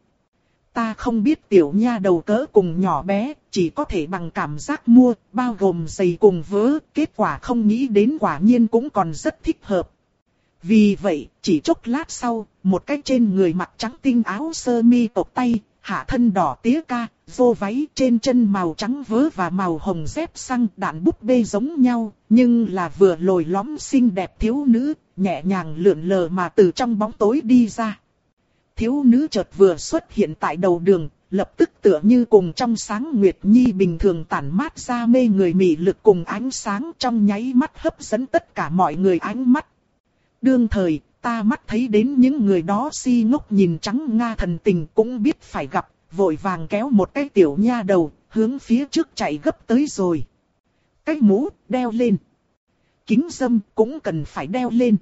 Ta không biết tiểu nha đầu cỡ cùng nhỏ bé, chỉ có thể bằng cảm giác mua, bao gồm giày cùng vớ, kết quả không nghĩ đến quả nhiên cũng còn rất thích hợp. Vì vậy, chỉ chốc lát sau, một cái trên người mặc trắng tinh áo sơ mi cộc tay, hạ thân đỏ tía ca, vô váy trên chân màu trắng vớ và màu hồng dép xăng đạn búp bê giống nhau, nhưng là vừa lồi lõm xinh đẹp thiếu nữ, nhẹ nhàng lượn lờ mà từ trong bóng tối đi ra. Thiếu nữ chợt vừa xuất hiện tại đầu đường, lập tức tựa như cùng trong sáng nguyệt nhi bình thường tản mát ra mê người mị lực cùng ánh sáng trong nháy mắt hấp dẫn tất cả mọi người ánh mắt. Đương thời, ta mắt thấy đến những người đó si ngốc nhìn Trắng Nga thần tình cũng biết phải gặp, vội vàng kéo một cái tiểu nha đầu, hướng phía trước chạy gấp tới rồi. Cái mũ, đeo lên. Kính râm cũng cần phải đeo lên.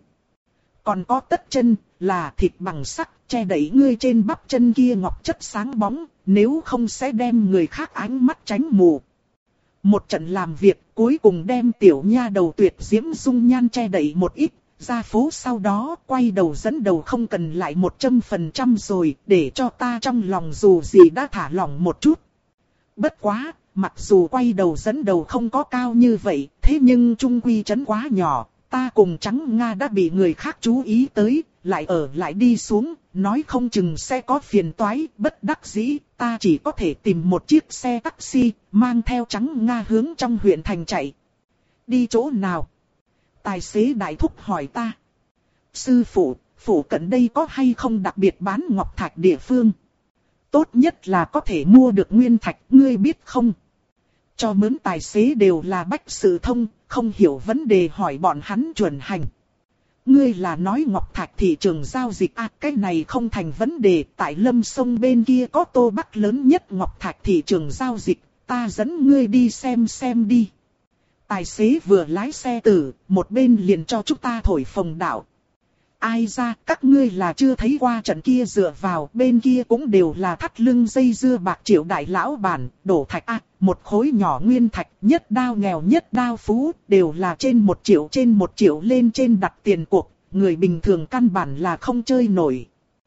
Còn có tất chân, là thịt bằng sắt, che đậy ngươi trên bắp chân kia ngọc chất sáng bóng, nếu không sẽ đem người khác ánh mắt tránh mù. Một trận làm việc cuối cùng đem tiểu nha đầu tuyệt diễm dung nhan che đậy một ít, ra phố sau đó quay đầu dẫn đầu không cần lại một trăm phần trăm rồi, để cho ta trong lòng dù gì đã thả lỏng một chút. Bất quá, mặc dù quay đầu dẫn đầu không có cao như vậy, thế nhưng trung quy trấn quá nhỏ, ta cùng Trắng Nga đã bị người khác chú ý tới, lại ở lại đi xuống, nói không chừng sẽ có phiền toái, bất đắc dĩ, ta chỉ có thể tìm một chiếc xe taxi, mang theo Trắng Nga hướng trong huyện thành chạy. Đi chỗ nào? Tài xế đại thúc hỏi ta. Sư phụ, phủ cận đây có hay không đặc biệt bán ngọc thạch địa phương? Tốt nhất là có thể mua được nguyên thạch, ngươi biết không? Cho mướn tài xế đều là bách sự thông, không hiểu vấn đề hỏi bọn hắn chuẩn hành. Ngươi là nói ngọc thạch thị trường giao dịch à, cái này không thành vấn đề, tại Lâm Sông bên kia có Tô Bắc lớn nhất ngọc thạch thị trường giao dịch, ta dẫn ngươi đi xem xem đi. Tài xế vừa lái xe tử, một bên liền cho chúng ta thổi phồng đạo. Ai ra, các ngươi là chưa thấy qua trận kia dựa vào, bên kia cũng đều là thắt lưng dây dưa bạc triệu đại lão bản, đổ thạch à, một khối nhỏ nguyên thạch, nhất đao nghèo nhất đao phú, đều là trên một triệu trên một triệu lên trên đặt tiền cuộc, người bình thường căn bản là không chơi nổi.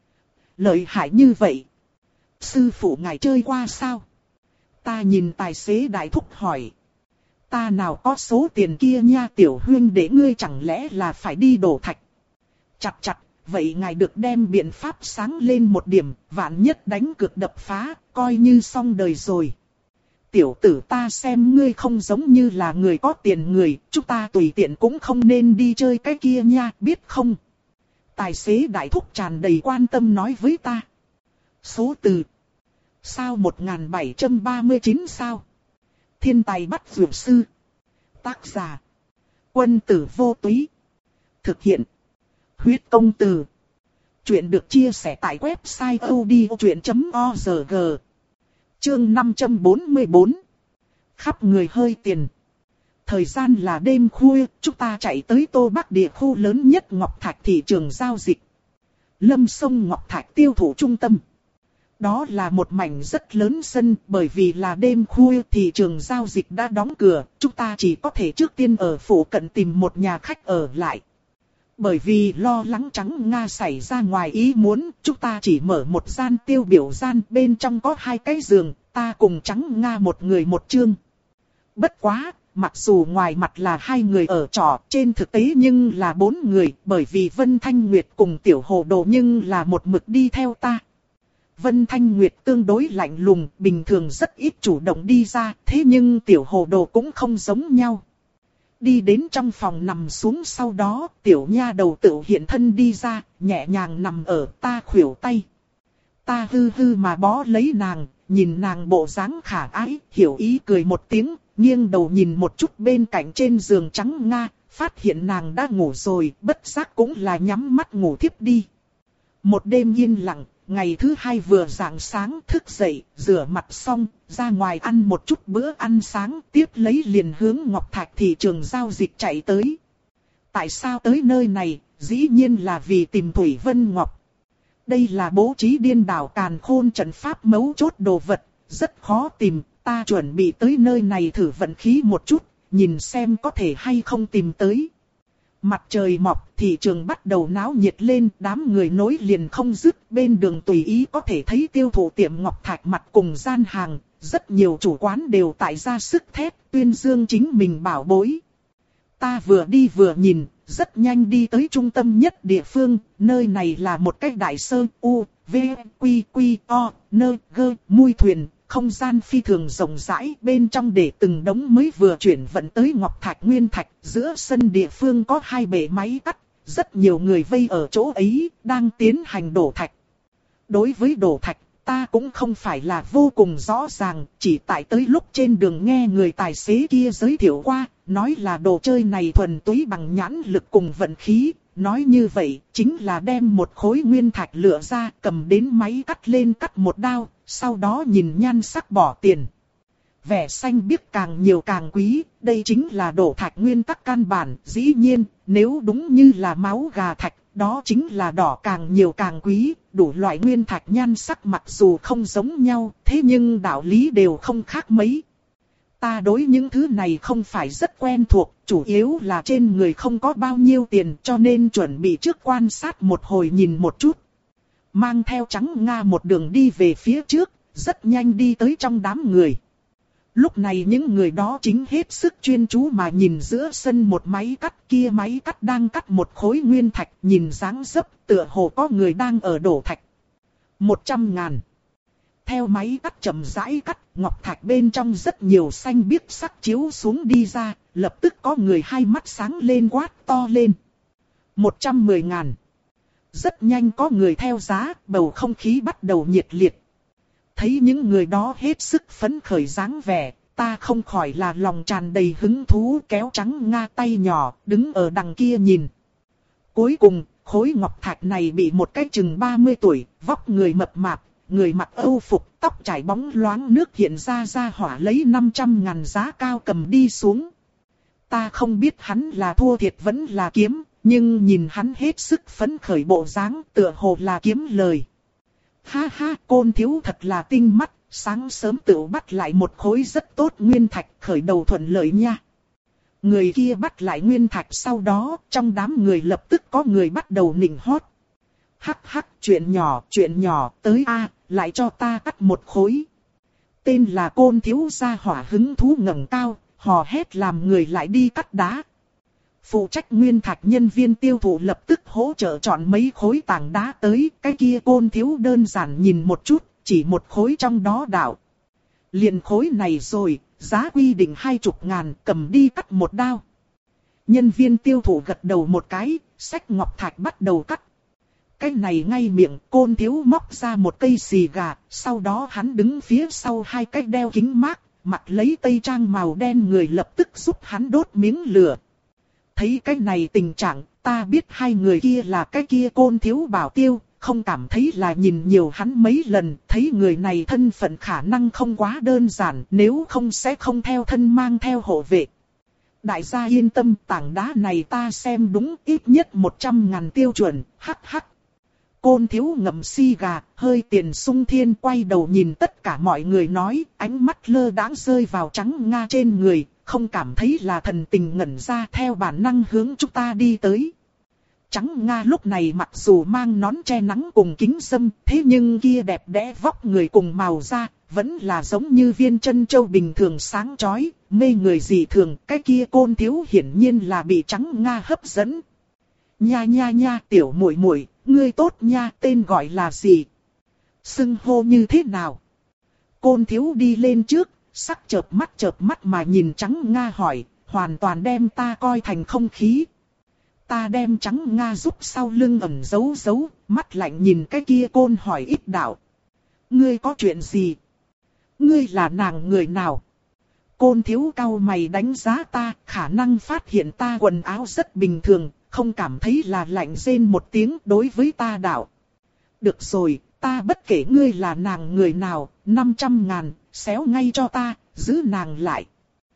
Lợi hại như vậy. Sư phụ ngài chơi qua sao? Ta nhìn tài xế đại thúc hỏi. Ta nào có số tiền kia nha tiểu huynh, để ngươi chẳng lẽ là phải đi đổ thạch? Chặt chặt, vậy ngài được đem biện pháp sáng lên một điểm, vạn nhất đánh cược đập phá, coi như xong đời rồi. Tiểu tử, ta xem ngươi không giống như là người có tiền người, chúng ta tùy tiện cũng không nên đi chơi cái kia nha, biết không? Tài xế đại thúc tràn đầy quan tâm nói với ta. Số từ. Sao một nghìn bảy trăm ba mươi chín sao? Thiên tài bắt dược sư. Tác giả. Quân tử vô túy. Thực hiện. Huyết công từ. Chuyện được chia sẻ tại website odchuyện chấm org. Chương năm trăm bốn mươi bốn. Khắp người hơi tiền. Thời gian là đêm khuya, chúng ta chạy tới Tô Bắc địa khu lớn nhất ngọc thạch thị trường giao dịch. Lâm Sông ngọc thạch tiêu thụ trung tâm. Đó là một mảnh rất lớn sân, bởi vì là đêm khuya thị trường giao dịch đã đóng cửa, chúng ta chỉ có thể trước tiên ở phủ cận tìm một nhà khách ở lại. Bởi vì lo lắng Trắng Nga xảy ra ngoài ý muốn, chúng ta chỉ mở một gian tiêu biểu gian, bên trong có hai cái giường, ta cùng Trắng Nga một người một chương. Bất quá, mặc dù ngoài mặt là hai người ở trọ, trên thực tế nhưng là bốn người, bởi vì Vân Thanh Nguyệt cùng Tiểu Hồ Đồ nhưng là một mực đi theo ta. Vân Thanh Nguyệt tương đối lạnh lùng, bình thường rất ít chủ động đi ra, thế nhưng Tiểu Hồ Đồ cũng không giống nhau. Đi đến trong phòng nằm xuống sau đó, tiểu nha đầu tự hiện thân đi ra, nhẹ nhàng nằm ở ta khuỷu tay. Ta hư hư mà bó lấy nàng, nhìn nàng bộ dáng khả ái, hiểu ý cười một tiếng, nghiêng đầu nhìn một chút bên cạnh trên giường Trắng Nga, phát hiện nàng đã ngủ rồi, bất giác cũng là nhắm mắt ngủ thiếp đi. Một đêm yên lặng, ngày thứ hai vừa rạng sáng thức dậy, rửa mặt xong, ra ngoài ăn một chút bữa ăn sáng, tiếp lấy liền hướng Ngọc Thạch thị trường giao dịch chạy tới. Tại sao tới nơi này? Dĩ nhiên là vì tìm Thủy Vân Ngọc. Đây là bố trí điên đảo càn khôn trận pháp mấu chốt đồ vật, rất khó tìm, ta chuẩn bị tới nơi này thử vận khí một chút, nhìn xem có thể hay không tìm tới. Mặt trời mọc, thị trường bắt đầu náo nhiệt lên, đám người nối liền không dứt, bên đường tùy ý có thể thấy tiêu thụ tiệm ngọc thạch mặt cùng gian hàng, rất nhiều chủ quán đều tại ra sức thét, tuyên dương chính mình bảo bối. Ta vừa đi vừa nhìn, rất nhanh đi tới trung tâm nhất địa phương, nơi này là một cái đại sơn, u, v, quy, quy, o, nơ, gơ, mui thuyền. Không gian phi thường rộng rãi, bên trong để từng đống mới vừa chuyển vận tới ngọc thạch nguyên thạch, giữa sân địa phương có hai bể máy cắt, rất nhiều người vây ở chỗ ấy, đang tiến hành đổ thạch. Đối với đổ thạch, ta cũng không phải là vô cùng rõ ràng, chỉ tại tới lúc trên đường nghe người tài xế kia giới thiệu qua, nói là đồ chơi này thuần túy bằng nhãn lực cùng vận khí. Nói như vậy, chính là đem một khối nguyên thạch lựa ra, cầm đến máy cắt lên cắt một đao, sau đó nhìn nhan sắc bỏ tiền. Vẻ xanh biếc càng nhiều càng quý, đây chính là đổ thạch nguyên tắc căn bản, dĩ nhiên, nếu đúng như là máu gà thạch, đó chính là đỏ càng nhiều càng quý, đủ loại nguyên thạch nhan sắc mặc dù không giống nhau, thế nhưng đạo lý đều không khác mấy. Ta đối những thứ này không phải rất quen thuộc, chủ yếu là trên người không có bao nhiêu tiền cho nên chuẩn bị trước quan sát một hồi nhìn một chút. Mang theo Trắng Nga một đường đi về phía trước, rất nhanh đi tới trong đám người. Lúc này những người đó chính hết sức chuyên chú mà nhìn giữa sân một máy cắt, kia máy cắt đang cắt một khối nguyên thạch, nhìn dáng dấp tựa hồ có người đang ở đổ thạch. Một trăm ngàn. Theo máy cắt chậm rãi cắt, ngọc thạch bên trong rất nhiều xanh biếc sắc chiếu xuống đi ra, lập tức có người hai mắt sáng lên quát to lên. Một trăm mười ngàn. Rất nhanh có người theo giá, bầu không khí bắt đầu nhiệt liệt. Thấy những người đó hết sức phấn khởi dáng vẻ, ta không khỏi là lòng tràn đầy hứng thú kéo Trắng Nga tay nhỏ, đứng ở đằng kia nhìn. Cuối cùng, khối ngọc thạch này bị một cái chừng ba mươi tuổi, vóc người mập mạp, người mặc âu phục, tóc trải bóng loáng nước hiện ra ra hỏa lấy năm trăm ngàn giá cao cầm đi xuống. Ta không biết hắn là thua thiệt vẫn là kiếm, nhưng nhìn hắn hết sức phấn khởi bộ dáng tựa hồ là kiếm lời. Ha ha, Côn thiếu thật là tinh mắt, sáng sớm tự bắt lại một khối rất tốt nguyên thạch, khởi đầu thuận lợi nha. Người kia bắt lại nguyên thạch sau đó, trong đám người lập tức có người bắt đầu nịnh hót. Hắc hắc, chuyện nhỏ, chuyện nhỏ, tới a, lại cho ta cắt một khối. Tên là Côn thiếu gia hỏa hứng thú ngẩng cao, hò hét làm người lại đi cắt đá. Phụ trách nguyên thạch nhân viên tiêu thụ lập tức hỗ trợ chọn mấy khối tảng đá tới, cái kia Côn thiếu đơn giản nhìn một chút, chỉ một khối trong đó đạo. Liền khối này rồi, giá quy định hai chục ngàn, cầm đi cắt một đao. Nhân viên tiêu thụ gật đầu một cái, xách ngọc thạch bắt đầu cắt. Cái này ngay miệng, Côn thiếu móc ra một cây xì gà, sau đó hắn đứng phía sau hai cái đeo kính mát, mặc lấy tây trang màu đen người lập tức giúp hắn đốt miếng lửa. Thấy cái này tình trạng, ta biết hai người kia là cái kia Côn thiếu bảo tiêu, không cảm thấy là nhìn nhiều hắn mấy lần, thấy người này thân phận khả năng không quá đơn giản, nếu không sẽ không theo thân mang theo hộ vệ. Đại gia yên tâm, tảng đá này ta xem đúng ít nhất một trăm ngàn tiêu chuẩn, hắc hắc. Côn thiếu ngậm xì gà, hơi tiền sung thiên quay đầu nhìn tất cả mọi người nói, ánh mắt lơ đãng rơi vào Trắng Nga trên người, không cảm thấy là thần tình ngẩn ra theo bản năng hướng chúng ta đi tới. Trắng Nga lúc này mặc dù mang nón che nắng cùng kính râm, thế nhưng kia đẹp đẽ vóc người cùng màu da, vẫn là giống như viên chân châu bình thường sáng chói, mê người dị thường, cái kia Côn thiếu hiển nhiên là bị Trắng Nga hấp dẫn. Nha nha nha, tiểu muội muội, ngươi tốt nha, tên gọi là gì? Xưng hô như thế nào? Côn thiếu đi lên trước, sắc chợp mắt chợp mắt mà nhìn Trắng Nga hỏi, hoàn toàn đem ta coi thành không khí. Ta đem Trắng Nga giúp sau lưng ẩn giấu giấu, mắt lạnh nhìn cái kia Côn hỏi ít đạo. Ngươi có chuyện gì? Ngươi là nàng người nào? Côn thiếu cau mày đánh giá ta, khả năng phát hiện ta quần áo rất bình thường, không cảm thấy là lạnh rên một tiếng đối với ta đạo. Được rồi, ta bất kể ngươi là nàng người nào, năm trăm ngàn, xéo ngay cho ta, giữ nàng lại.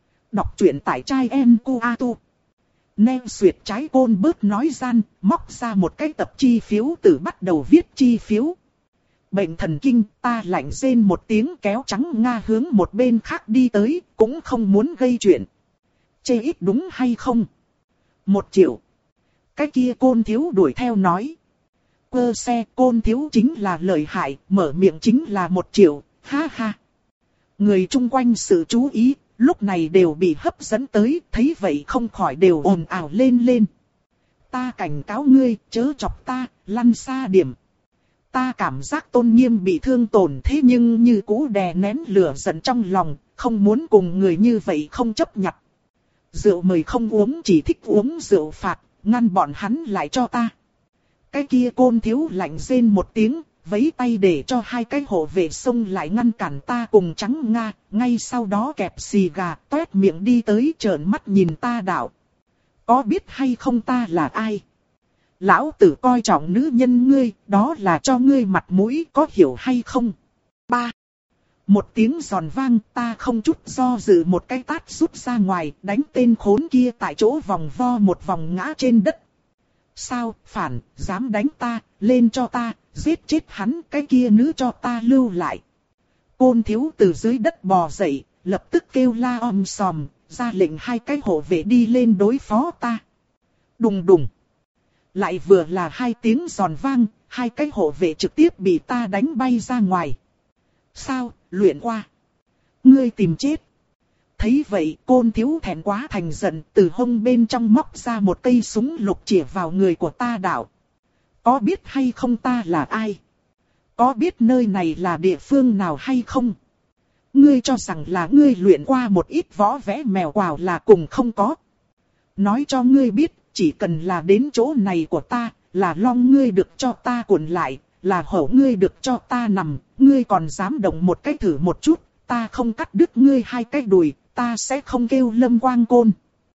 Đọc truyện tại trai em cu a tu. Neng xuyệt trái Côn bớt nói gian, móc ra một cái tập chi phiếu từ bắt đầu viết chi phiếu. Bệnh thần kinh, ta lạnh rên một tiếng kéo Trắng Nga hướng một bên khác đi tới, cũng không muốn gây chuyện. Chê ít đúng hay không? Một triệu. Cái kia Côn thiếu đuổi theo nói. Quơ xe, Côn thiếu chính là lợi hại, mở miệng chính là một triệu, ha ha. Người chung quanh sự chú ý, lúc này đều bị hấp dẫn tới, thấy vậy không khỏi đều ồn ào lên lên. Ta cảnh cáo ngươi, chớ chọc ta, lăn xa điểm. Ta cảm giác tôn nghiêm bị thương tổn thế nhưng như cũ đè nén lửa giận trong lòng, không muốn cùng người như vậy không chấp nhận. Rượu mời không uống, chỉ thích uống rượu phạt, ngăn bọn hắn lại cho ta. Cái kia Côn thiếu lạnh rên một tiếng, vẫy tay để cho hai cái hộ vệ xông lại ngăn cản ta cùng Trắng Nga, ngay sau đó kẹp xì gà, toét miệng đi tới trợn mắt nhìn ta đạo. Có biết hay không ta là ai? Lão tử coi trọng nữ nhân ngươi, đó là cho ngươi mặt mũi, có hiểu hay không? Ba. Một tiếng giòn vang, ta không chút do dự một cái tát rút ra ngoài, đánh tên khốn kia tại chỗ vòng vo một vòng ngã trên đất. Sao, phản, dám đánh ta, lên cho ta, giết chết hắn, cái kia nữ cho ta lưu lại. Côn thiếu từ dưới đất bò dậy, lập tức kêu la om sòm, ra lệnh hai cái hộ vệ đi lên đối phó ta. Đùng đùng. Lại vừa là hai tiếng giòn vang, hai cái hộ vệ trực tiếp bị ta đánh bay ra ngoài. Sao, luyện qua. Ngươi tìm chết. Thấy vậy, Côn Thiếu thẹn quá thành giận, từ hông bên trong móc ra một cây súng lục chĩa vào người của ta đạo. Có biết hay không ta là ai? Có biết nơi này là địa phương nào hay không? Ngươi cho rằng là ngươi luyện qua một ít võ vẽ mèo quào là cùng không có. Nói cho ngươi biết, chỉ cần là đến chỗ này của ta, là long ngươi được cho ta cuộn lại, là hổ ngươi được cho ta nằm, ngươi còn dám động một cái thử một chút, ta không cắt đứt ngươi hai cái đùi, ta sẽ không kêu Lâm Quang Côn.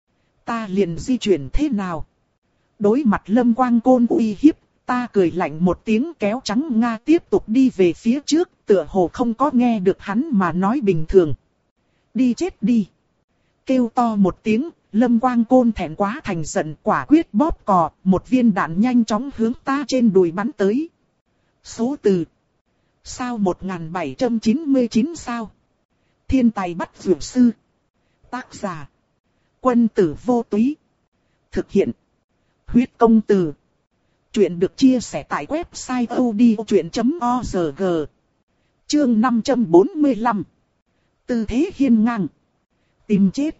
Ta liền di chuyển thế nào? Đối mặt Lâm Quang Côn uy hiếp, ta cười lạnh một tiếng kéo trắng Nga tiếp tục đi về phía trước, tựa hồ không có nghe được hắn mà nói bình thường. Đi chết đi. Kêu to một tiếng, Lâm Quang Côn thẹn quá thành giận quả quyết bóp cò, một viên đạn nhanh chóng hướng ta trên đùi bắn tới. Số từ. Sao một nghìn bảy trăm chín mươi chín sao? Thiên tài bắt dược sư. Tác giả. Quân tử vô túy. Thực hiện. Huyết công từ. Chuyện được chia sẻ tại website odchuyện chấm org. Chương năm trăm bốn mươi lăm. Tư thế hiên ngang. Tìm chết.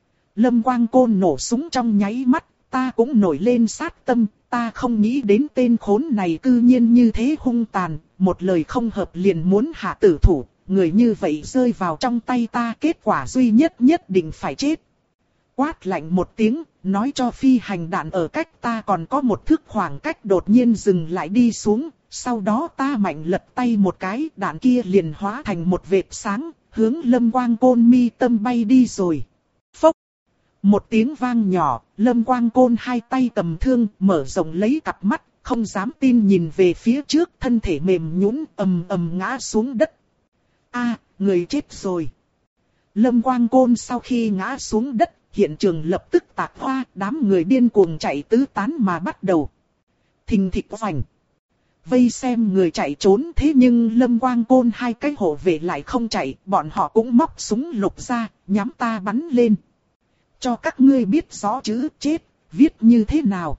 Lâm Quang Côn nổ súng trong nháy mắt, ta cũng nổi lên sát tâm, ta không nghĩ đến tên khốn này cư nhiên như thế hung tàn, một lời không hợp liền muốn hạ tử thủ, người như vậy rơi vào trong tay ta kết quả duy nhất nhất định phải chết. Quát lạnh một tiếng, nói cho phi hành đạn ở cách ta còn có một thước khoảng cách đột nhiên dừng lại đi xuống, sau đó ta mạnh lật tay một cái, đạn kia liền hóa thành một vệt sáng, hướng Lâm Quang Côn mi tâm bay đi rồi. Phốc! Một tiếng vang nhỏ, Lâm Quang Côn hai tay cầm thương, mở rộng lấy cặp mắt, không dám tin nhìn về phía trước, thân thể mềm nhũn ầm ầm ngã xuống đất. A, người chết rồi. Lâm Quang Côn sau khi ngã xuống đất, hiện trường lập tức tạc hoa, đám người điên cuồng chạy tứ tán mà bắt đầu. Thình thịch oành. Vây xem người chạy trốn thế nhưng Lâm Quang Côn hai cái hộ vệ lại không chạy, bọn họ cũng móc súng lục ra, nhắm ta bắn lên. Cho các ngươi biết rõ chữ chết, viết như thế nào.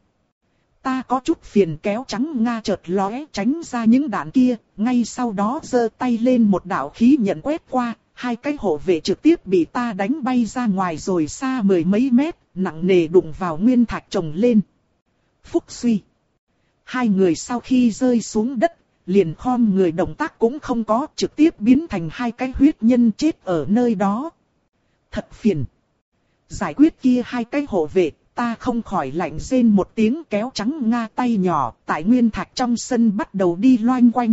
Ta có chút phiền kéo trắng Nga chợt lóe tránh ra những đạn kia, ngay sau đó giơ tay lên một đạo khí nhận quét qua, hai cái hộ vệ trực tiếp bị ta đánh bay ra ngoài rồi xa mười mấy mét, nặng nề đụng vào nguyên thạch trồng lên. Phúc suy. Hai người sau khi rơi xuống đất, liền khom người động tác cũng không có, trực tiếp biến thành hai cái huyết nhân chết ở nơi đó. Thật phiền. Giải quyết kia hai cái hộ vệ, ta không khỏi lạnh rên một tiếng kéo trắng Nga tay nhỏ, tại nguyên thạch trong sân bắt đầu đi loanh quanh.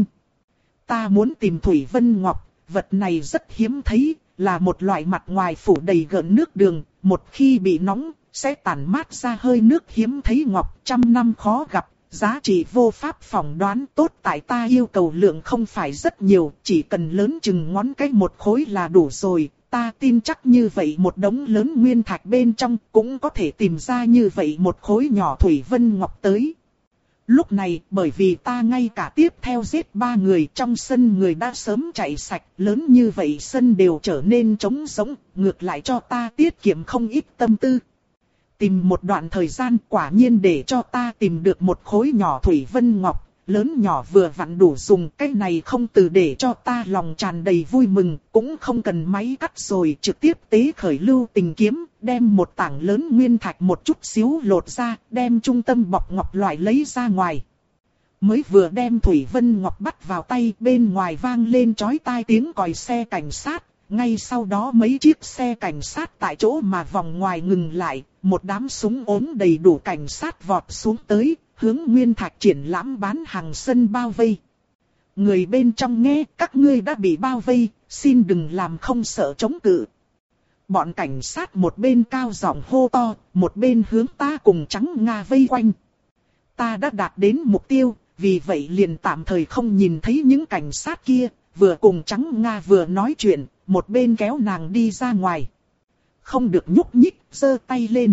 Ta muốn tìm Thủy Vân Ngọc, vật này rất hiếm thấy, là một loại mặt ngoài phủ đầy gợn nước đường, một khi bị nóng, sẽ tản mát ra hơi nước hiếm thấy ngọc, trăm năm khó gặp, giá trị vô pháp phỏng đoán tốt tại ta yêu cầu lượng không phải rất nhiều, chỉ cần lớn chừng ngón cái một khối là đủ rồi. Ta tin chắc như vậy một đống lớn nguyên thạch bên trong cũng có thể tìm ra như vậy một khối nhỏ Thủy Vân Ngọc tới. Lúc này bởi vì ta ngay cả tiếp theo giết ba người trong sân người đã sớm chạy sạch, lớn như vậy sân đều trở nên trống rỗng, ngược lại cho ta tiết kiệm không ít tâm tư. Tìm một đoạn thời gian quả nhiên để cho ta tìm được một khối nhỏ Thủy Vân Ngọc. Lớn nhỏ vừa vặn đủ dùng, cái này không từ để cho ta lòng tràn đầy vui mừng, cũng không cần máy cắt rồi, trực tiếp tế khởi lưu tình kiếm, đem một tảng lớn nguyên thạch một chút xíu lột ra, đem trung tâm bọc ngọc loại lấy ra ngoài. Mới vừa đem Thủy Vân Ngọc bắt vào tay, bên ngoài vang lên chói tai tiếng còi xe cảnh sát, ngay sau đó mấy chiếc xe cảnh sát tại chỗ mà vòng ngoài ngừng lại, một đám súng ốm đầy đủ cảnh sát vọt xuống tới. Hướng nguyên thạch triển lãm bán hàng sân bao vây. Người bên trong nghe các ngươi đã bị bao vây, xin đừng làm không sợ chống cự. Bọn cảnh sát một bên cao giọng hô to, một bên hướng ta cùng trắng Nga vây quanh. Ta đã đạt đến mục tiêu, vì vậy liền tạm thời không nhìn thấy những cảnh sát kia, vừa cùng trắng Nga vừa nói chuyện, một bên kéo nàng đi ra ngoài. Không được nhúc nhích, giơ tay lên.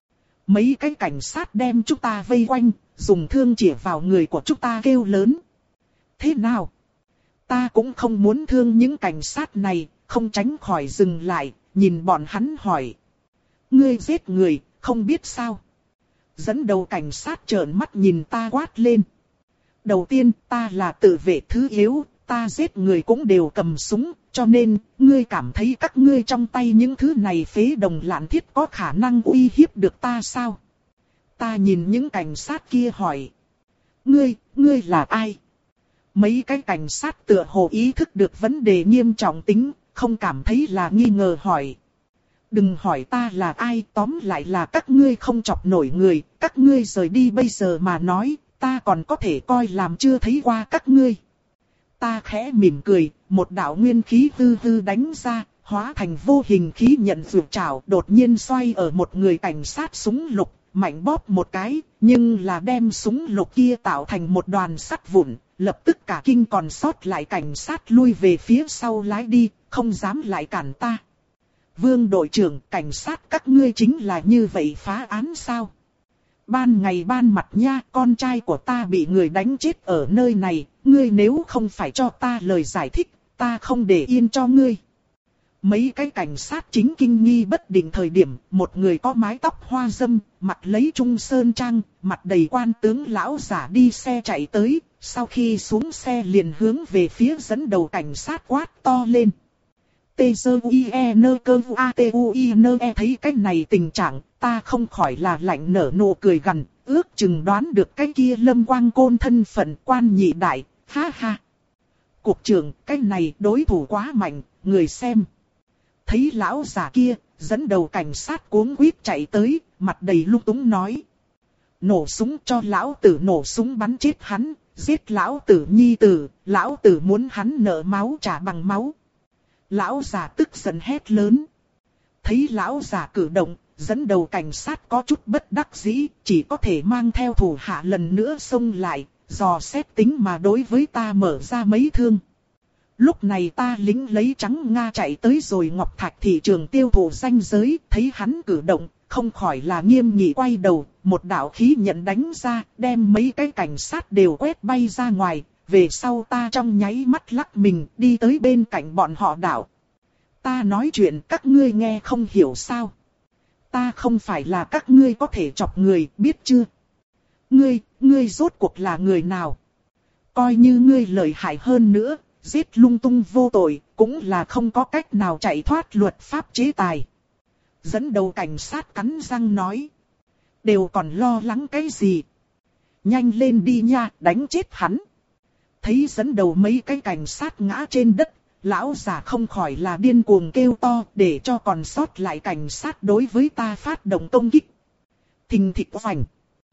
Mấy cái cảnh sát đem chúng ta vây quanh, dùng thương chĩa vào người của chúng ta kêu lớn. Thế nào? Ta cũng không muốn thương những cảnh sát này, không tránh khỏi dừng lại, nhìn bọn hắn hỏi. Ngươi giết người, không biết sao? Dẫn đầu cảnh sát trợn mắt nhìn ta quát lên. Đầu tiên, ta là tự vệ thứ yếu, ta giết người cũng đều cầm súng, cho nên, ngươi cảm thấy các ngươi trong tay những thứ này phế đồng lạn thiết có khả năng uy hiếp được ta sao? Ta nhìn những cảnh sát kia hỏi. Ngươi, ngươi là ai? Mấy cái cảnh sát tựa hồ ý thức được vấn đề nghiêm trọng tính, không cảm thấy là nghi ngờ hỏi. Đừng hỏi ta là ai, tóm lại là các ngươi không chọc nổi người, các ngươi rời đi bây giờ mà nói, ta còn có thể coi làm chưa thấy qua các ngươi. Ta khẽ mỉm cười, một đạo nguyên khí hư hư đánh ra, hóa thành vô hình khí nhận vượt trào, đột nhiên xoay ở một người cảnh sát súng lục, mạnh bóp một cái, nhưng là đem súng lục kia tạo thành một đoàn sắt vụn, lập tức cả kinh còn sót lại cảnh sát lui về phía sau lái đi, không dám lại cản ta. Vương đội trưởng, cảnh sát các ngươi chính là như vậy phá án sao? Ban ngày ban mặt nha, con trai của ta bị người đánh chết ở nơi này, ngươi nếu không phải cho ta lời giải thích, ta không để yên cho ngươi. Mấy cái cảnh sát chính kinh nghi bất định thời điểm, một người có mái tóc hoa râm, mặt lấy trung sơn trang, mặt đầy quan tướng lão giả đi xe chạy tới, sau khi xuống xe liền hướng về phía dẫn đầu cảnh sát quát to lên. T-Z-U-I-E-N-K-U-A-T-U-I-N-E thấy cái này tình trạng, ta không khỏi là lạnh nở nụ cười gằn, ước chừng đoán được cái kia Lâm Quang Côn thân phận quan nhị đại, ha ha. Cục trưởng, cái này đối thủ quá mạnh, người xem. Thấy lão già kia, dẫn đầu cảnh sát cuống quýt chạy tới, mặt đầy lung túng nói. Nổ súng cho lão tử nổ súng bắn chết hắn, giết lão tử nhi tử, lão tử muốn hắn nợ máu trả bằng máu. Lão già tức giận hét lớn. Thấy lão già cử động, dẫn đầu cảnh sát có chút bất đắc dĩ, chỉ có thể mang theo thủ hạ lần nữa xông lại, dò xét tính mà đối với ta mở ra mấy thương. Lúc này ta lính lấy trắng Nga chạy tới rồi Ngọc Thạch thị trường tiêu thụ danh giới, thấy hắn cử động, không khỏi là nghiêm nghị quay đầu, một đạo khí nhận đánh ra, đem mấy cái cảnh sát đều quét bay ra ngoài, về sau ta trong nháy mắt lắc mình đi tới bên cạnh bọn họ đảo. Ta nói chuyện các ngươi nghe không hiểu sao? Ta không phải là các ngươi có thể chọc người, biết chưa? Ngươi, ngươi rốt cuộc là người nào? Coi như ngươi lợi hại hơn nữa, giết lung tung vô tội, cũng là không có cách nào chạy thoát luật pháp chế tài. Dẫn đầu cảnh sát cắn răng nói. Đều còn lo lắng cái gì? Nhanh lên đi nha, đánh chết hắn. Thấy dẫn đầu mấy cái cảnh sát ngã trên đất, lão già không khỏi là điên cuồng kêu to để cho còn sót lại cảnh sát đối với ta phát động công kích. Thình thịch oành.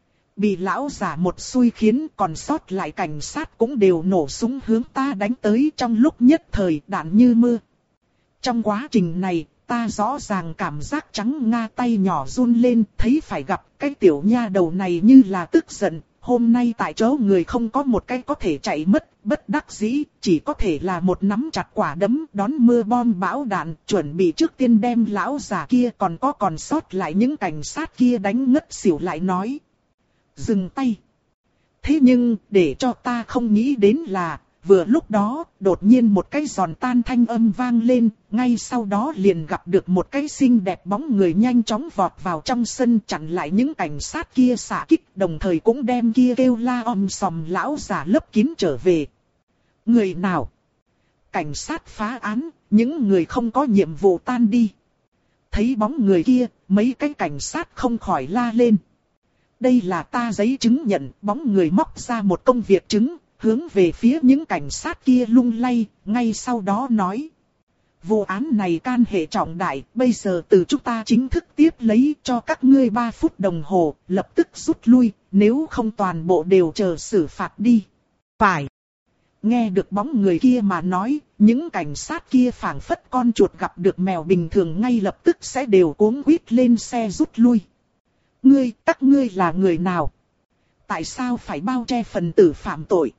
Bị lão già một xui khiến còn sót lại cảnh sát cũng đều nổ súng hướng ta đánh tới trong lúc nhất thời đạn như mưa. Trong quá trình này, ta rõ ràng cảm giác trắng Nga tay nhỏ run lên, thấy phải gặp cái tiểu nha đầu này như là tức giận. Hôm nay tại chỗ người không có một cái có thể chạy mất, bất đắc dĩ, chỉ có thể là một nắm chặt quả đấm đón mưa bom bão đạn, chuẩn bị trước tiên đem lão già kia còn có còn sót lại những cảnh sát kia đánh ngất xỉu lại nói. Dừng tay. Thế nhưng, để cho ta không nghĩ đến là, vừa lúc đó, đột nhiên một cái giòn tan thanh âm vang lên, ngay sau đó liền gặp được một cái xinh đẹp bóng người nhanh chóng vọt vào trong sân chặn lại những cảnh sát kia xạ kích, đồng thời cũng đem kia kêu la om sòm lão già lấp kín trở về. Người nào? Cảnh sát phá án, những người không có nhiệm vụ tan đi. Thấy bóng người kia, mấy cái cảnh sát không khỏi la lên. Đây là ta giấy chứng nhận, bóng người móc ra một công việc chứng, hướng về phía những cảnh sát kia lung lay, ngay sau đó nói. Vụ án này can hệ trọng đại, bây giờ từ chúng ta chính thức tiếp lấy cho các ngươi ba phút đồng hồ, lập tức rút lui, nếu không toàn bộ đều chờ xử phạt đi. Phải. Nghe được bóng người kia mà nói, những cảnh sát kia phảng phất con chuột gặp được mèo bình thường ngay lập tức sẽ đều cuống quýt lên xe rút lui. Ngươi, các ngươi là người nào? Tại sao phải bao che phần tử phạm tội?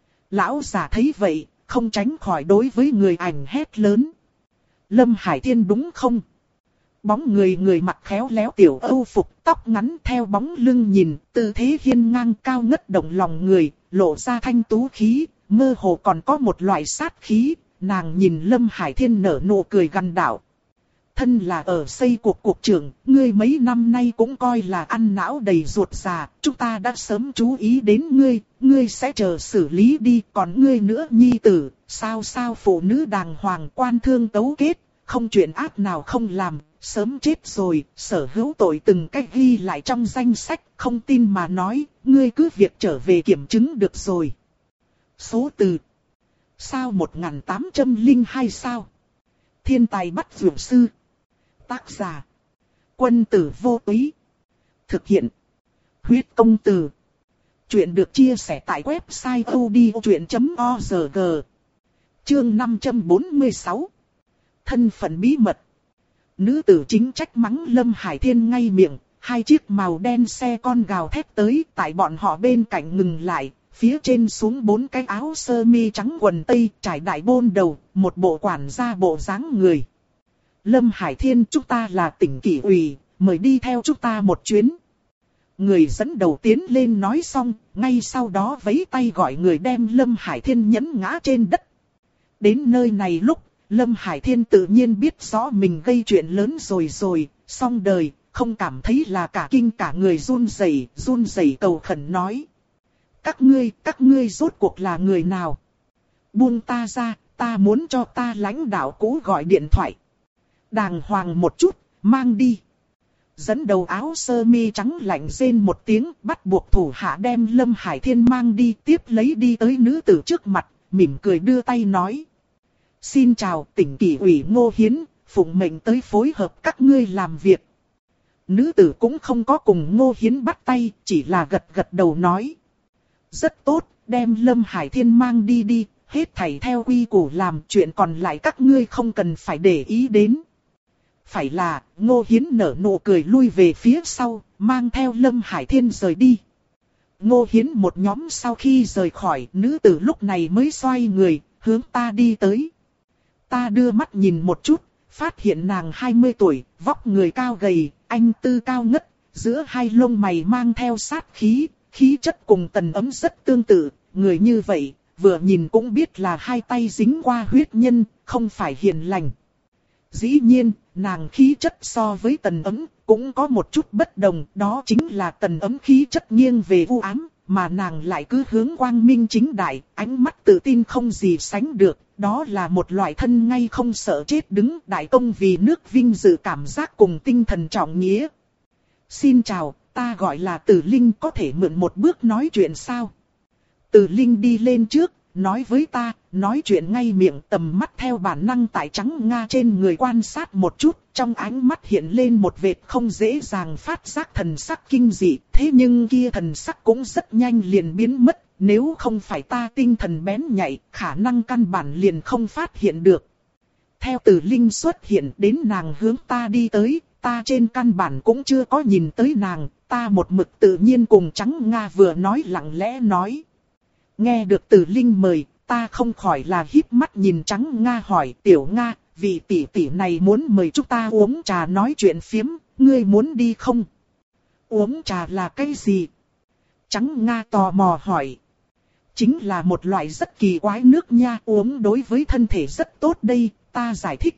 Lão già thấy vậy, không tránh khỏi đối với người ảnh hét lớn. Lâm Hải Thiên đúng không? Bóng người người mặc khéo léo tiểu âu phục, tóc ngắn theo bóng lưng nhìn, tư thế hiên ngang cao ngất động lòng người, lộ ra thanh tú khí, mơ hồ còn có một loại sát khí, nàng nhìn Lâm Hải Thiên nở nụ cười gằn đạo. Thân là ở xây cuộc cục trưởng, ngươi mấy năm nay cũng coi là ăn não đầy ruột già, chúng ta đã sớm chú ý đến ngươi, ngươi sẽ chờ xử lý đi, còn ngươi nữa nhi tử, sao sao phụ nữ đàng hoàng quan thương tấu kết, không chuyện ác nào không làm, sớm chết rồi, sở hữu tội từng cách ghi lại trong danh sách, không tin mà nói, ngươi cứ việc trở về kiểm chứng được rồi. Số từ sao một nghìn tám trăm lẻ hai sao? Thiên tài bắt dược sư. Tác giả Quân Tử Vô Túy. Thực hiện Huyết Công Từ. Chuyện được chia sẻ tại website odchuyện chấm org. Chương năm trăm bốn mươi sáu. Thân phận bí mật. Nữ tử chính trách mắng Lâm Hải Thiên ngay miệng, hai chiếc màu đen xe con gào thét tới, tại bọn họ bên cạnh ngừng lại, phía trên xuống bốn cái áo sơ mi trắng quần tây, trải đại bôn đầu, một bộ quản gia bộ dáng người. Lâm Hải Thiên, chúng ta là tỉnh kỷ ủy, mời đi theo chúng ta một chuyến. Người dẫn đầu tiến lên nói xong, ngay sau đó vẫy tay gọi người đem Lâm Hải Thiên nhấn ngã trên đất. Đến nơi này lúc, Lâm Hải Thiên tự nhiên biết rõ mình gây chuyện lớn rồi rồi, xong đời, không cảm thấy là cả kinh cả người run rẩy, run rẩy cầu khẩn nói. Các ngươi, các ngươi rốt cuộc là người nào? Buông ta ra, ta muốn cho ta lãnh đạo cũ gọi điện thoại. Đàng hoàng một chút, mang đi. Dẫn đầu áo sơ mi trắng lạnh rên một tiếng, bắt buộc thủ hạ đem Lâm Hải Thiên mang đi, tiếp lấy đi tới nữ tử trước mặt, mỉm cười đưa tay nói. Xin chào, tỉnh kỷ ủy Ngô Hiến, phụng mệnh tới phối hợp các ngươi làm việc. Nữ tử cũng không có cùng Ngô Hiến bắt tay, chỉ là gật gật đầu nói. Rất tốt, đem Lâm Hải Thiên mang đi đi, hết thảy theo quy củ làm, chuyện còn lại các ngươi không cần phải để ý đến. Phải là, Ngô Hiến nở nụ cười lui về phía sau, mang theo Lâm Hải Thiên rời đi. Ngô Hiến một nhóm sau khi rời khỏi, nữ tử lúc này mới xoay người, hướng ta đi tới. Ta đưa mắt nhìn một chút, phát hiện nàng hai mươi tuổi, vóc người cao gầy, anh tư cao ngất, giữa hai lông mày mang theo sát khí, khí chất cùng Tần Ấm rất tương tự, người như vậy, vừa nhìn cũng biết là hai tay dính qua huyết nhân, không phải hiền lành. Dĩ nhiên, nàng khí chất so với Tần Ấm cũng có một chút bất đồng, đó chính là Tần Ấm khí chất nghiêng về u ám, mà nàng lại cứ hướng quang minh chính đại, ánh mắt tự tin không gì sánh được, đó là một loại thân ngay không sợ chết đứng đại công vì nước vinh dự cảm giác cùng tinh thần trọng nghĩa. Xin chào, ta gọi là Từ Linh, có thể mượn một bước nói chuyện sao? Từ Linh đi lên trước, nói với ta, nói chuyện ngay miệng, tầm mắt theo bản năng tại trắng nga trên người quan sát một chút, trong ánh mắt hiện lên một vệt không dễ dàng phát giác thần sắc kinh dị, thế nhưng kia thần sắc cũng rất nhanh liền biến mất, nếu không phải ta tinh thần bén nhạy, khả năng căn bản liền không phát hiện được. Theo Từ Linh xuất hiện đến nàng hướng ta đi tới, ta trên căn bản cũng chưa có nhìn tới nàng, ta một mực tự nhiên cùng trắng nga vừa nói lặng lẽ nói. Nghe được Từ Linh mời, ta không khỏi là híp mắt nhìn trắng nga hỏi, Tiểu Nga, vị tỷ tỷ này muốn mời chúng ta uống trà nói chuyện phiếm, ngươi muốn đi không? Uống trà là cái gì? Trắng nga tò mò hỏi. Chính là một loại rất kỳ quái nước nha, uống đối với thân thể rất tốt đây, ta giải thích.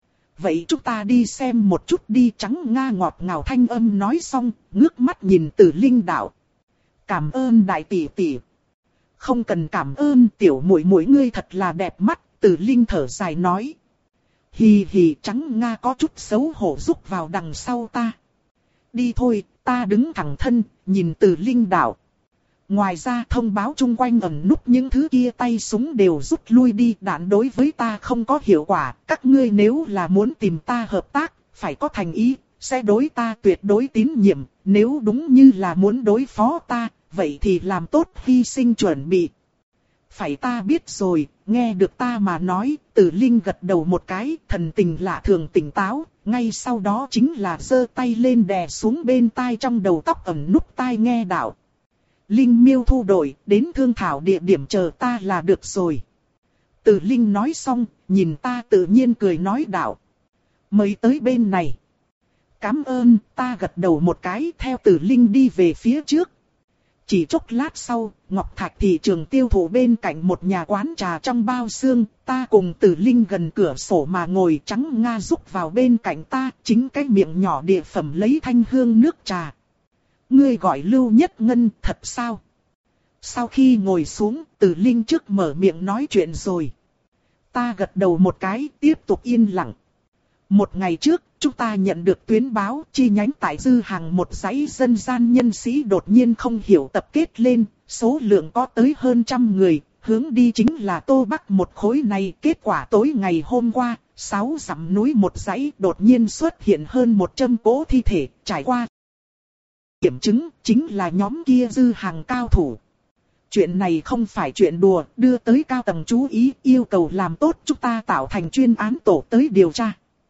Vậy chúng ta đi xem một chút đi. Trắng nga ngọt ngào thanh âm nói xong, ngước mắt nhìn Từ Linh đạo. Cảm ơn đại tỷ tỷ. Không cần cảm ơn, tiểu muội muội ngươi thật là đẹp mắt, Từ Linh thở dài nói. Hì hì, trắng nga có chút xấu hổ rúc vào đằng sau ta. Đi thôi, ta đứng thẳng thân, nhìn Từ Linh đạo. Ngoài ra thông báo chung quanh ẩn núp những thứ kia tay súng đều rút lui đi, đạn đối với ta không có hiệu quả, các ngươi nếu là muốn tìm ta hợp tác, phải có thành ý, sẽ đối ta tuyệt đối tín nhiệm, nếu đúng như là muốn đối phó ta, vậy thì làm tốt hy sinh chuẩn bị. Phải ta biết rồi, nghe được ta mà nói, Từ Linh gật đầu một cái, thần tình lạ thường tỉnh táo, ngay sau đó chính là giơ tay lên đè xuống bên tai trong đầu tóc ẩn núp tai nghe đạo. Linh miêu thu đổi, đến thương thảo địa điểm chờ ta là được rồi. Từ Linh nói xong, nhìn ta tự nhiên cười nói đạo. Mời tới bên này. Cảm ơn, ta gật đầu một cái theo Từ Linh đi về phía trước. Chỉ chốc lát sau, Ngọc Thạch thị trường tiêu thụ bên cạnh một nhà quán trà trong bao xương, ta cùng Tử Linh gần cửa sổ mà ngồi, trắng Nga rúc vào bên cạnh ta, chính cái miệng nhỏ địa phẩm lấy thanh hương nước trà. Ngươi gọi Lưu Nhất Ngân thật sao? Sau khi ngồi xuống, Tử Linh trước mở miệng nói chuyện rồi. Ta gật đầu một cái, tiếp tục yên lặng. Một ngày trước, chúng ta nhận được tuyến báo chi nhánh tại Dư Hàng một dãy dân gian nhân sĩ đột nhiên không hiểu tập kết lên, số lượng có tới hơn trăm người, hướng đi chính là Tô Bắc một khối này. Kết quả tối ngày hôm qua, sáu dặm núi một dãy đột nhiên xuất hiện hơn một trăm cỗ thi thể, trải qua kiểm chứng chính là nhóm kia Dư Hàng cao thủ. Chuyện này không phải chuyện đùa, đưa tới cao tầng chú ý, yêu cầu làm tốt, chúng ta tạo thành chuyên án tổ tới điều tra.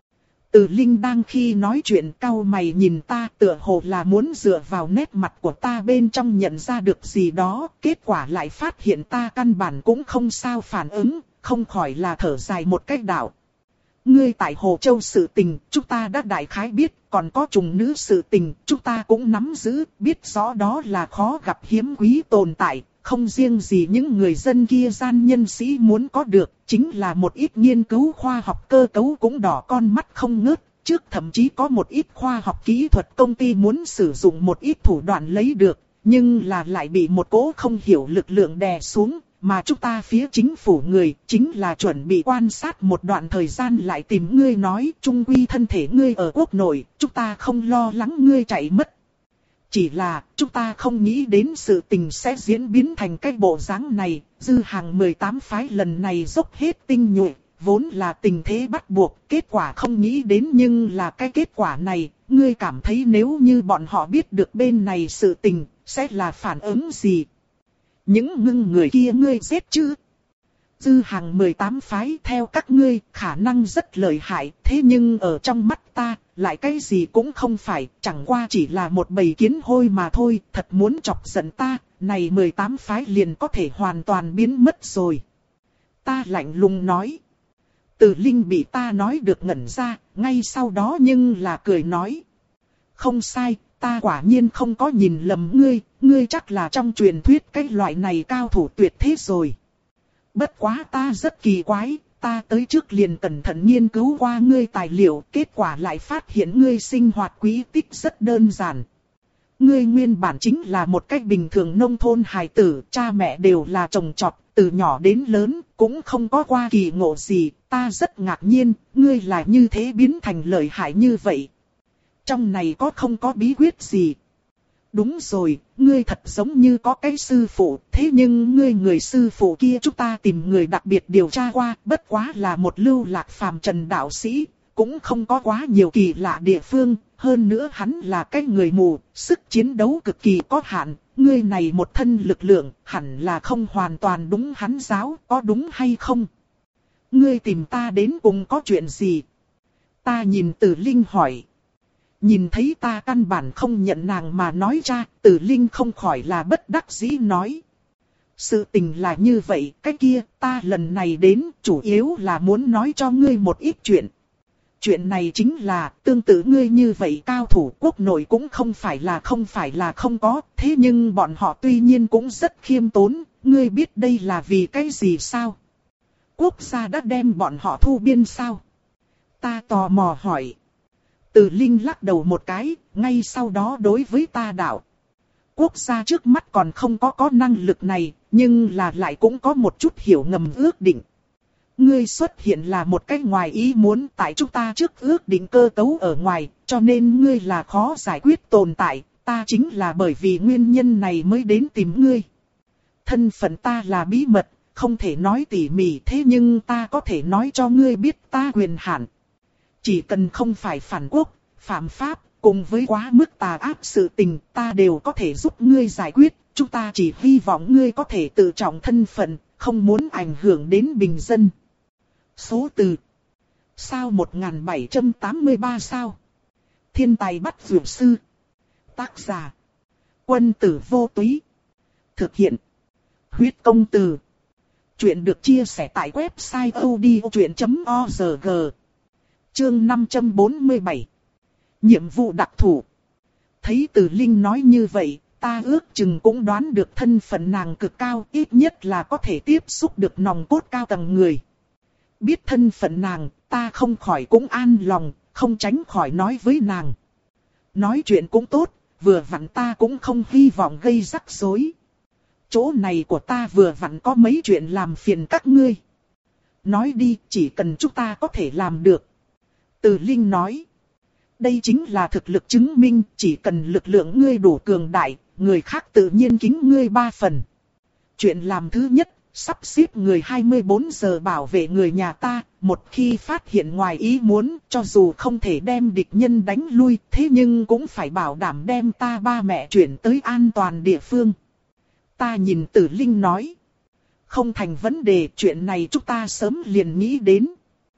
Từ Linh đang khi nói chuyện cau mày nhìn ta, tựa hồ là muốn dựa vào nét mặt của ta bên trong nhận ra được gì đó, kết quả lại phát hiện ta căn bản cũng không sao phản ứng, không khỏi là thở dài một cách đạo. Ngươi tại Hồ Châu sự tình, chúng ta đã đại khái biết, còn có trùng nữ sự tình, chúng ta cũng nắm giữ, biết rõ đó là khó gặp hiếm quý tồn tại. Không riêng gì những người dân kia gian nhân sĩ muốn có được, chính là một ít nghiên cứu khoa học cơ cấu cũng đỏ con mắt không ngớt. Trước thậm chí có một ít khoa học kỹ thuật công ty muốn sử dụng một ít thủ đoạn lấy được, nhưng là lại bị một cỗ không hiểu lực lượng đè xuống. Mà chúng ta phía chính phủ người, chính là chuẩn bị quan sát một đoạn thời gian lại tìm ngươi nói, trung quy thân thể ngươi ở quốc nội, chúng ta không lo lắng ngươi chạy mất. Chỉ là, chúng ta không nghĩ đến sự tình sẽ diễn biến thành cái bộ dáng này. Dư Hàng mười tám phái lần này dốc hết tinh nhuệ, vốn là tình thế bắt buộc, kết quả không nghĩ đến nhưng là cái kết quả này. Ngươi cảm thấy nếu như bọn họ biết được bên này sự tình, sẽ là phản ứng gì? Những ngưng người kia ngươi giết chứ? Dư Hàng mười tám phái theo các ngươi khả năng rất lợi hại, thế nhưng ở trong mắt ta, lại cái gì cũng không phải, chẳng qua chỉ là một bầy kiến hôi mà thôi, thật muốn chọc giận ta, này mười tám phái liền có thể hoàn toàn biến mất rồi. Ta lạnh lùng nói. Từ Linh bị ta nói được ngẩn ra, ngay sau đó nhưng là cười nói. Không sai, ta quả nhiên không có nhìn lầm ngươi, ngươi chắc là trong truyền thuyết cái loại này cao thủ tuyệt thế rồi. Bất quá ta rất kỳ quái, ta tới trước liền cẩn thận nghiên cứu qua ngươi tài liệu, kết quả lại phát hiện ngươi sinh hoạt quý tích rất đơn giản. Ngươi nguyên bản chính là một cách bình thường nông thôn hài tử, cha mẹ đều là trồng trọt, từ nhỏ đến lớn, cũng không có qua kỳ ngộ gì, ta rất ngạc nhiên, ngươi là như thế biến thành lợi hại như vậy. Trong này có không có bí quyết gì? Đúng rồi, ngươi thật giống như có cái sư phụ, thế nhưng ngươi người sư phụ kia chúng ta tìm người đặc biệt điều tra qua, bất quá là một lưu lạc phàm trần đạo sĩ, cũng không có quá nhiều kỳ lạ địa phương, hơn nữa hắn là cái người mù, sức chiến đấu cực kỳ có hạn, ngươi này một thân lực lượng, hẳn là không hoàn toàn đúng hắn giáo, có đúng hay không? Ngươi tìm ta đến cùng có chuyện gì? Ta nhìn Tử Linh hỏi. Nhìn thấy ta căn bản không nhận nàng mà nói ra, Tử Linh không khỏi là bất đắc dĩ nói. Sự tình là như vậy, cái kia, ta lần này đến, chủ yếu là muốn nói cho ngươi một ít chuyện. Chuyện này chính là, tương tự ngươi như vậy cao thủ quốc nội cũng không phải là không phải là không có, thế nhưng bọn họ tuy nhiên cũng rất khiêm tốn, ngươi biết đây là vì cái gì sao? Quốc gia đã đem bọn họ thu biên sao? Ta tò mò hỏi. Từ Linh lắc đầu một cái, ngay sau đó đối với ta đạo. Quốc gia trước mắt còn không có có năng lực này, nhưng là lại cũng có một chút hiểu ngầm ước định. Ngươi xuất hiện là một cách ngoài ý muốn tại chúng ta trước ước định cơ cấu ở ngoài, cho nên ngươi là khó giải quyết tồn tại, ta chính là bởi vì nguyên nhân này mới đến tìm ngươi. Thân phận ta là bí mật, không thể nói tỉ mỉ, thế nhưng ta có thể nói cho ngươi biết ta quyền hạn. Chỉ cần không phải phản quốc, phạm pháp, cùng với quá mức tà ác sự tình, ta đều có thể giúp ngươi giải quyết. Chúng ta chỉ hy vọng ngươi có thể tự trọng thân phận, không muốn ảnh hưởng đến bình dân. Số từ. Sao một nghìn bảy trăm tám mươi ba sao? Thiên tài bắt vượt sư. Tác giả. Quân tử vô túy. Thực hiện. Huyết công từ. Chuyện được chia sẻ tại website odchuyện chấm org. Chương năm trăm bốn mươi bảy. Nhiệm vụ đặc thù. Thấy Từ Linh nói như vậy, ta ước chừng cũng đoán được thân phận nàng cực cao, ít nhất là có thể tiếp xúc được nòng cốt cao tầng người. Biết thân phận nàng, ta không khỏi cũng an lòng, không tránh khỏi nói với nàng. Nói chuyện cũng tốt, vừa vặn ta cũng không hy vọng gây rắc rối. Chỗ này của ta vừa vặn có mấy chuyện làm phiền các ngươi. Nói đi, chỉ cần chúng ta có thể làm được. Từ Linh nói. Đây chính là thực lực chứng minh, chỉ cần lực lượng ngươi đủ cường đại, người khác tự nhiên kính ngươi ba phần. Chuyện làm thứ nhất, sắp xếp người hai mươi bốn giờ bảo vệ người nhà ta, một khi phát hiện ngoài ý muốn, cho dù không thể đem địch nhân đánh lui, thế nhưng cũng phải bảo đảm đem ta ba mẹ chuyển tới an toàn địa phương. Ta nhìn Tử Linh nói. Không thành vấn đề, chuyện này chúng ta sớm liền nghĩ đến.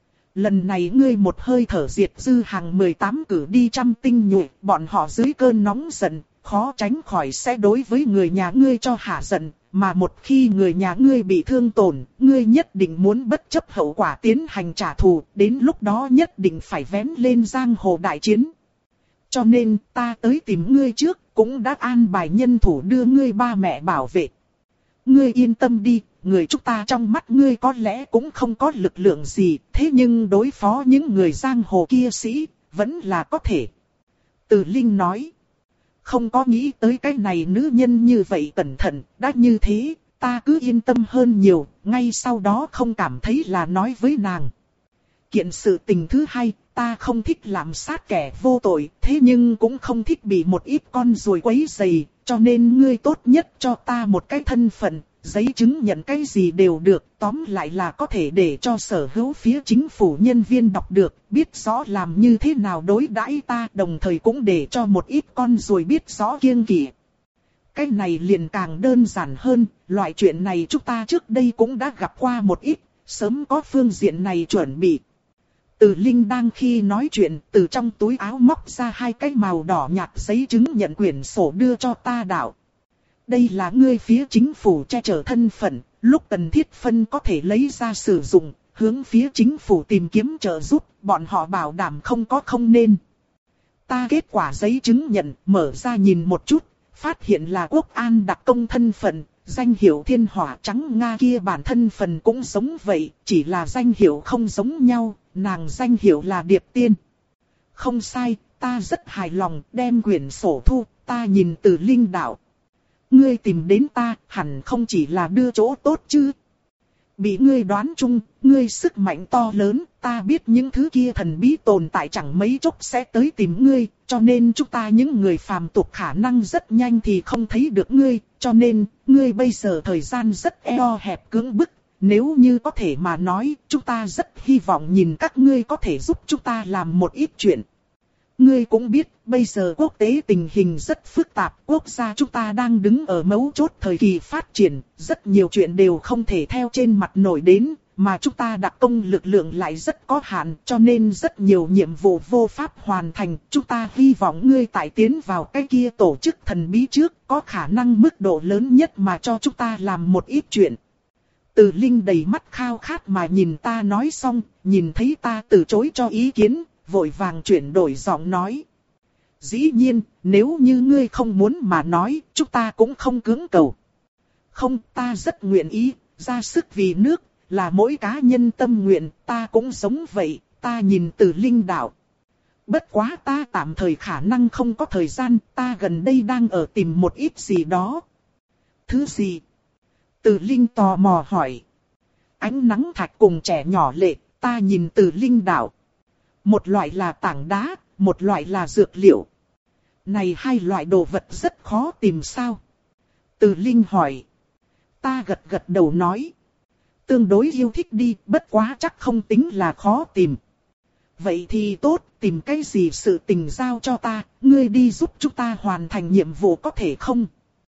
Lần này ngươi một hơi thở diệt dư hàng mười tám cử đi trăm tinh nhuệ, bọn họ dưới cơn nóng giận, khó tránh khỏi sẽ đối với người nhà ngươi cho hả giận, mà một khi người nhà ngươi bị thương tổn, ngươi nhất định muốn bất chấp hậu quả tiến hành trả thù, đến lúc đó nhất định phải vén lên giang hồ đại chiến. Cho nên ta tới tìm ngươi trước, cũng đã an bài nhân thủ đưa ngươi ba mẹ bảo vệ. Ngươi yên tâm đi, người chúng ta trong mắt ngươi có lẽ cũng không có lực lượng gì, thế nhưng đối phó những người giang hồ kia sĩ, vẫn là có thể. Từ Linh nói, không có nghĩ tới cái này nữ nhân như vậy cẩn thận, đã như thế, ta cứ yên tâm hơn nhiều, ngay sau đó không cảm thấy là nói với nàng. Kiện sự tình thứ hai, ta không thích làm sát kẻ vô tội, thế nhưng cũng không thích bị một ít con ruồi quấy rầy, cho nên ngươi tốt nhất cho ta một cái thân phận, giấy chứng nhận cái gì đều được, tóm lại là có thể để cho sở hữu phía chính phủ nhân viên đọc được, biết rõ làm như thế nào đối đãi ta, đồng thời cũng để cho một ít con ruồi biết rõ kiêng kỵ. Cái này liền càng đơn giản hơn, loại chuyện này chúng ta trước đây cũng đã gặp qua một ít, sớm có phương diện này chuẩn bị. Từ Linh đang khi nói chuyện, từ trong túi áo móc ra hai cái màu đỏ nhạt giấy chứng nhận quyển sổ đưa cho ta đạo. Đây là ngươi phía chính phủ che chở thân phận, lúc cần thiết phân có thể lấy ra sử dụng, hướng phía chính phủ tìm kiếm trợ giúp, bọn họ bảo đảm không có không nên. Ta kết quả giấy chứng nhận, mở ra nhìn một chút, phát hiện là Quốc An đặc công thân phận, danh hiệu Thiên Hỏa Trắng Nga kia bản thân phận cũng giống vậy, chỉ là danh hiệu không giống nhau, nàng danh hiệu là Điệp Tiên. Không sai, ta rất hài lòng, đem quyển sổ thu, ta nhìn Từ Linh đạo. Ngươi tìm đến ta, hẳn không chỉ là đưa chỗ tốt chứ. Bị ngươi đoán chung, ngươi sức mạnh to lớn, ta biết những thứ kia thần bí tồn tại chẳng mấy chốc sẽ tới tìm ngươi, cho nên chúng ta những người phàm tục khả năng rất nhanh thì không thấy được ngươi, cho nên, ngươi bây giờ thời gian rất eo hẹp cưỡng bức, nếu như có thể mà nói, chúng ta rất hy vọng nhìn các ngươi có thể giúp chúng ta làm một ít chuyện. Ngươi cũng biết, bây giờ quốc tế tình hình rất phức tạp, quốc gia chúng ta đang đứng ở mấu chốt thời kỳ phát triển, rất nhiều chuyện đều không thể theo trên mặt nổi đến, mà chúng ta đặc công lực lượng lại rất có hạn, cho nên rất nhiều nhiệm vụ vô pháp hoàn thành. Chúng ta hy vọng ngươi tại tiến vào cái kia tổ chức thần bí trước, có khả năng mức độ lớn nhất mà cho chúng ta làm một ít chuyện. Từ Linh đầy mắt khao khát mà nhìn ta nói xong, nhìn thấy ta từ chối cho ý kiến, vội vàng chuyển đổi giọng nói. Dĩ nhiên, nếu như ngươi không muốn mà nói, chúng ta cũng không cưỡng cầu. Không, ta rất nguyện ý, ra sức vì nước, là mỗi cá nhân tâm nguyện, ta cũng giống vậy, ta nhìn Từ Linh đạo. Bất quá ta tạm thời khả năng không có thời gian, ta gần đây đang ở tìm một ít gì đó. Thứ gì? Từ Linh tò mò hỏi. Ánh nắng thạch cùng trẻ nhỏ lệ, ta nhìn Từ Linh đạo. Một loại là tảng đá, một loại là dược liệu. Này hai loại đồ vật rất khó tìm sao? Từ Linh hỏi. Ta gật gật đầu nói. Tương đối yêu thích đi, bất quá chắc không tính là khó tìm. Vậy thì tốt, tìm cái gì sự tình giao cho ta, ngươi đi giúp chúng ta hoàn thành nhiệm vụ có thể không?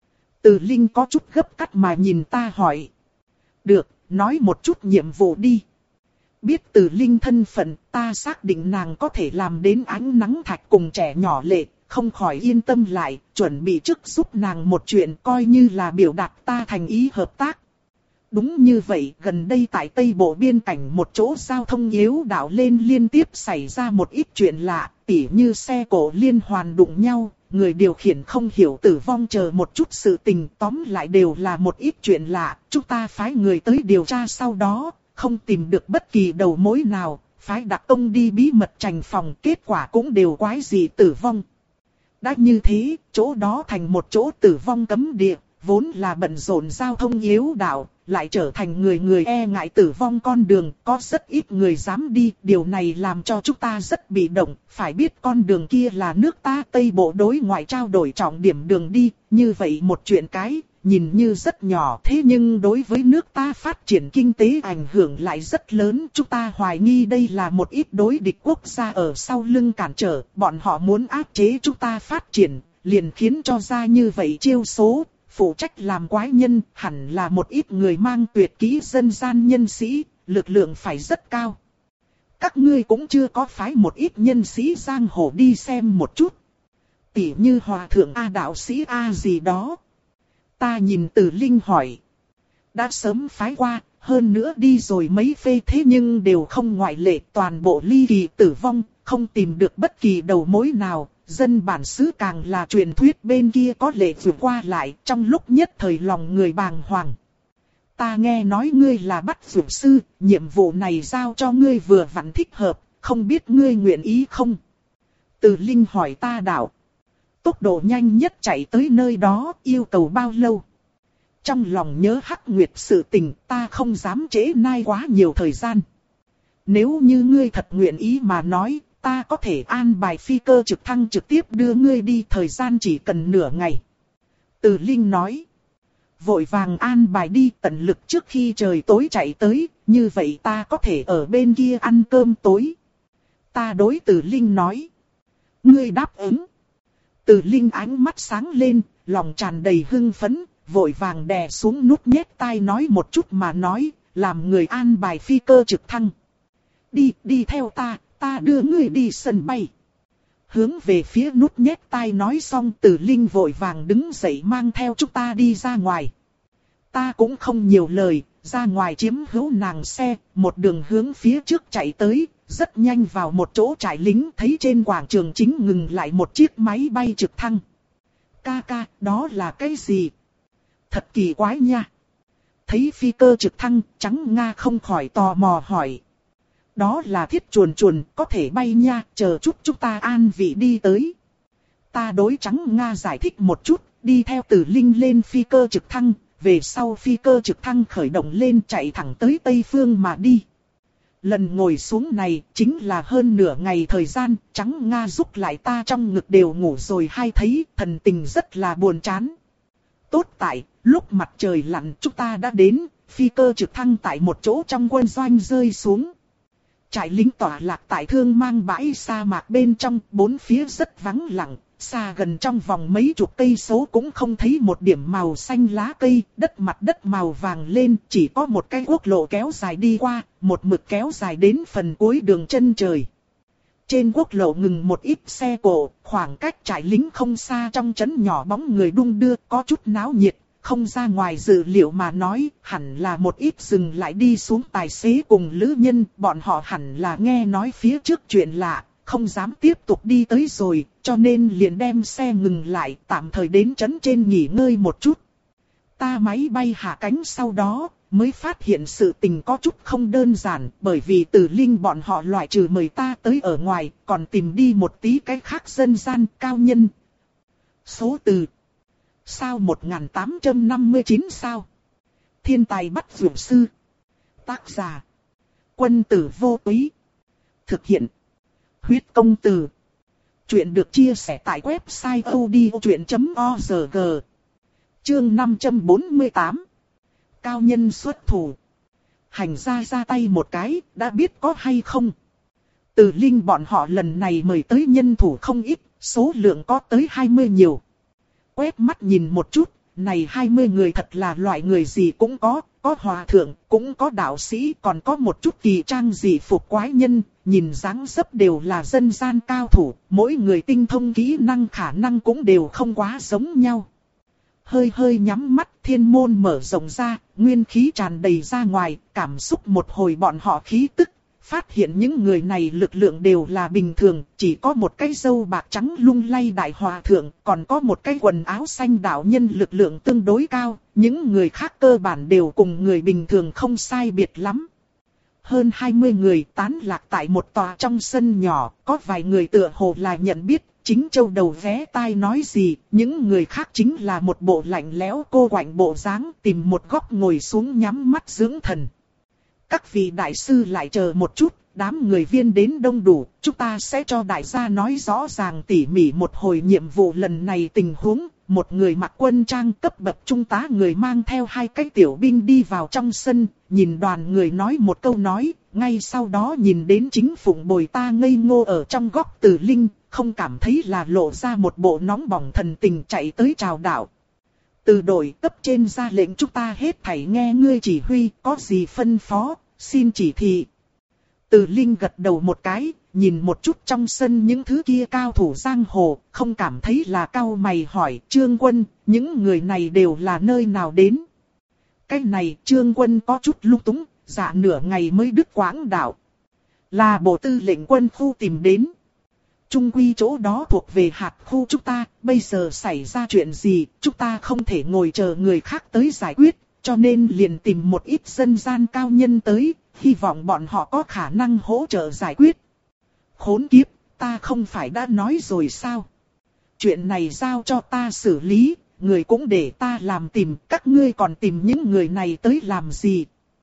Từ Linh có chút gấp cắt mà nhìn ta hỏi. Được, nói một chút nhiệm vụ đi. Biết Từ Linh thân phận, ta xác định nàng có thể làm đến ánh nắng thạch cùng trẻ nhỏ lệ, không khỏi yên tâm lại, chuẩn bị trước giúp nàng một chuyện coi như là biểu đạt ta thành ý hợp tác. Đúng như vậy, gần đây tại Tây Bộ biên cảnh một chỗ giao thông yếu đạo lên liên tiếp xảy ra một ít chuyện lạ, tỉ như xe cộ liên hoàn đụng nhau, người điều khiển không hiểu tử vong chờ một chút sự tình, tóm lại đều là một ít chuyện lạ. Chúng ta phái người tới điều tra sau đó, không tìm được bất kỳ đầu mối nào, phái đặc công đi bí mật trành phòng, kết quả cũng đều quái dị tử vong. Đã như thế, chỗ đó thành một chỗ tử vong cấm địa, vốn là bận rộn giao thông yếu đạo, lại trở thành người người e ngại tử vong con đường, có rất ít người dám đi, điều này làm cho chúng ta rất bị động, phải biết con đường kia là nước ta Tây Bộ đối ngoại trao đổi trọng điểm đường đi, như vậy một chuyện cái, nhìn như rất nhỏ thế nhưng đối với nước ta phát triển kinh tế ảnh hưởng lại rất lớn, chúng ta hoài nghi đây là một ít đối địch quốc gia ở sau lưng cản trở, bọn họ muốn áp chế chúng ta phát triển, liền khiến cho ra như vậy chiêu số. Phụ trách làm quái nhân hẳn là một ít người mang tuyệt kỹ dân gian nhân sĩ, lực lượng phải rất cao. Các ngươi cũng chưa có phái một ít nhân sĩ giang hồ đi xem một chút. Tỉ như hòa thượng A đạo sĩ A gì đó. Ta nhìn Từ Linh hỏi. Đã sớm phái qua, hơn nữa đi rồi mấy phê thế nhưng đều không ngoại lệ, toàn bộ ly kỳ tử vong, không tìm được bất kỳ đầu mối nào. Dân bản xứ càng là truyền thuyết bên kia có lệ vượt qua lại, trong lúc nhất thời lòng người bàng hoàng. Ta nghe nói ngươi là bắt vượt sư, nhiệm vụ này giao cho ngươi vừa vặn thích hợp, không biết ngươi nguyện ý không? Từ Linh hỏi ta đạo. Tốc độ nhanh nhất chạy tới nơi đó, yêu cầu bao lâu? Trong lòng nhớ Hắc Nguyệt sự tình, ta không dám trễ nai quá nhiều thời gian. Nếu như ngươi thật nguyện ý mà nói, ta có thể an bài phi cơ trực thăng trực tiếp đưa ngươi đi, thời gian chỉ cần nửa ngày. Từ Linh nói. Vội vàng an bài đi, tận lực trước khi trời tối chạy tới, như vậy ta có thể ở bên kia ăn cơm tối. Ta đối Từ Linh nói. Ngươi đáp ứng. Từ Linh ánh mắt sáng lên, lòng tràn đầy hưng phấn, vội vàng đè xuống nút nhét tai nói một chút mà nói, làm người an bài phi cơ trực thăng. Đi, đi theo ta. Ta đưa ngươi đi sân bay. Hướng về phía nút nhét tai nói xong, Từ Linh vội vàng đứng dậy mang theo chúng ta đi ra ngoài. Ta cũng không nhiều lời, ra ngoài chiếm hữu nàng xe, một đường hướng phía trước chạy tới, rất nhanh vào một chỗ trại lính, thấy trên quảng trường chính ngừng lại một chiếc máy bay trực thăng. Ca ca, đó là cái gì? Thật kỳ quái nha. Thấy phi cơ trực thăng, Trắng Nga không khỏi tò mò hỏi. Đó là thiết chuồn chuồn, có thể bay nha, chờ chút chúng ta an vị đi tới. Ta đối Trắng Nga giải thích một chút, đi theo Từ Linh lên phi cơ trực thăng, về sau phi cơ trực thăng khởi động lên chạy thẳng tới Tây Phương mà đi. Lần ngồi xuống này, chính là hơn nửa ngày thời gian, Trắng Nga giúp lại ta trong ngực đều ngủ rồi hay thấy, thần tình rất là buồn chán. Tốt tại, lúc mặt trời lặn chúng ta đã đến, phi cơ trực thăng tại một chỗ trong quân doanh rơi xuống. Trại lính tỏa lạc tại thương mang bãi sa mạc bên trong, bốn phía rất vắng lặng, xa gần trong vòng mấy chục cây số cũng không thấy một điểm màu xanh lá cây, đất mặt đất màu vàng lên, chỉ có một cái quốc lộ kéo dài đi qua, một mực kéo dài đến phần cuối đường chân trời. Trên quốc lộ ngừng một ít xe cộ, khoảng cách trại lính không xa, trong trấn nhỏ bóng người đung đưa, có chút náo nhiệt. Không ra ngoài dự liệu mà nói, hẳn là một ít dừng lại đi xuống tài xế cùng lữ nhân, bọn họ hẳn là nghe nói phía trước chuyện lạ, không dám tiếp tục đi tới rồi, cho nên liền đem xe ngừng lại, tạm thời đến trấn trên nghỉ ngơi một chút. Ta máy bay hạ cánh sau đó, mới phát hiện sự tình có chút không đơn giản, bởi vì Từ Linh bọn họ loại trừ mời ta tới ở ngoài, còn tìm đi một tí cái khác dân gian cao nhân. Số từ sao một nghìn tám trăm năm mươi chín sao? Thiên tài bắt dược sư. Tác giả Quân Tử Vô Túy. Thực hiện Huyết Công Từ. Chuyện được chia sẻ tại website odchuyện chấm org. Chương năm trăm bốn mươi tám. Cao nhân xuất thủ. Hành gia ra tay một cái, đã biết có hay không? Từ Linh bọn họ lần này mời tới nhân thủ không ít, số lượng có tới hai mươi nhiều. Quét mắt nhìn một chút, này hai mươi người thật là loại người gì cũng có, có hòa thượng, cũng có đạo sĩ, còn có một chút kỳ trang dị phục quái nhân, nhìn dáng dấp đều là dân gian cao thủ, mỗi người tinh thông kỹ năng khả năng cũng đều không quá giống nhau. Hơi hơi nhắm mắt, thiên môn mở rộng ra, nguyên khí tràn đầy ra ngoài, cảm xúc một hồi bọn họ khí tức, phát hiện những người này lực lượng đều là bình thường, chỉ có một cái râu bạc trắng lung lay đại hòa thượng, còn có một cái quần áo xanh đạo nhân lực lượng tương đối cao, những người khác cơ bản đều cùng người bình thường không sai biệt lắm. Hơn hai mươi người tán lạc tại một tòa trong sân nhỏ, có vài người tựa hồ là nhận biết, chính châu đầu vé tai nói gì, những người khác chính là một bộ lạnh lẽo cô quạnh bộ dáng, tìm một góc ngồi xuống nhắm mắt dưỡng thần. Các vị đại sư lại chờ một chút, đám người viên đến đông đủ, chúng ta sẽ cho đại gia nói rõ ràng tỉ mỉ một hồi nhiệm vụ lần này tình huống. Một người mặc quân trang cấp bậc trung tá người mang theo hai cái tiểu binh đi vào trong sân, nhìn đoàn người nói một câu nói, ngay sau đó nhìn đến chính phụng bồi ta ngây ngô ở trong góc Từ Linh, không cảm thấy là lộ ra một bộ nóng bỏng thần tình chạy tới chào đạo. Từ đội cấp trên ra lệnh chúng ta hết thảy nghe ngươi chỉ huy, có gì phân phó, xin chỉ thị. Từ Linh gật đầu một cái, nhìn một chút trong sân những thứ kia cao thủ giang hồ, không cảm thấy là cau mày hỏi Trương Quân, những người này đều là nơi nào đến. Cái này Trương Quân có chút lung túng, dạ nửa ngày mới đứt quãng đạo. Là bộ tư lệnh quân khu tìm đến. Trung quy chỗ đó thuộc về hạt khu chúng ta, bây giờ xảy ra chuyện gì, chúng ta không thể ngồi chờ người khác tới giải quyết, cho nên liền tìm một ít dân gian cao nhân tới, hy vọng bọn họ có khả năng hỗ trợ giải quyết. Khốn kiếp, ta không phải đã nói rồi sao? Chuyện này giao cho ta xử lý, người cũng để ta làm tìm, các ngươi còn tìm những người này tới làm gì?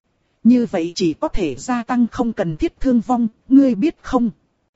Như vậy chỉ có thể gia tăng không cần thiết thương vong, ngươi biết không?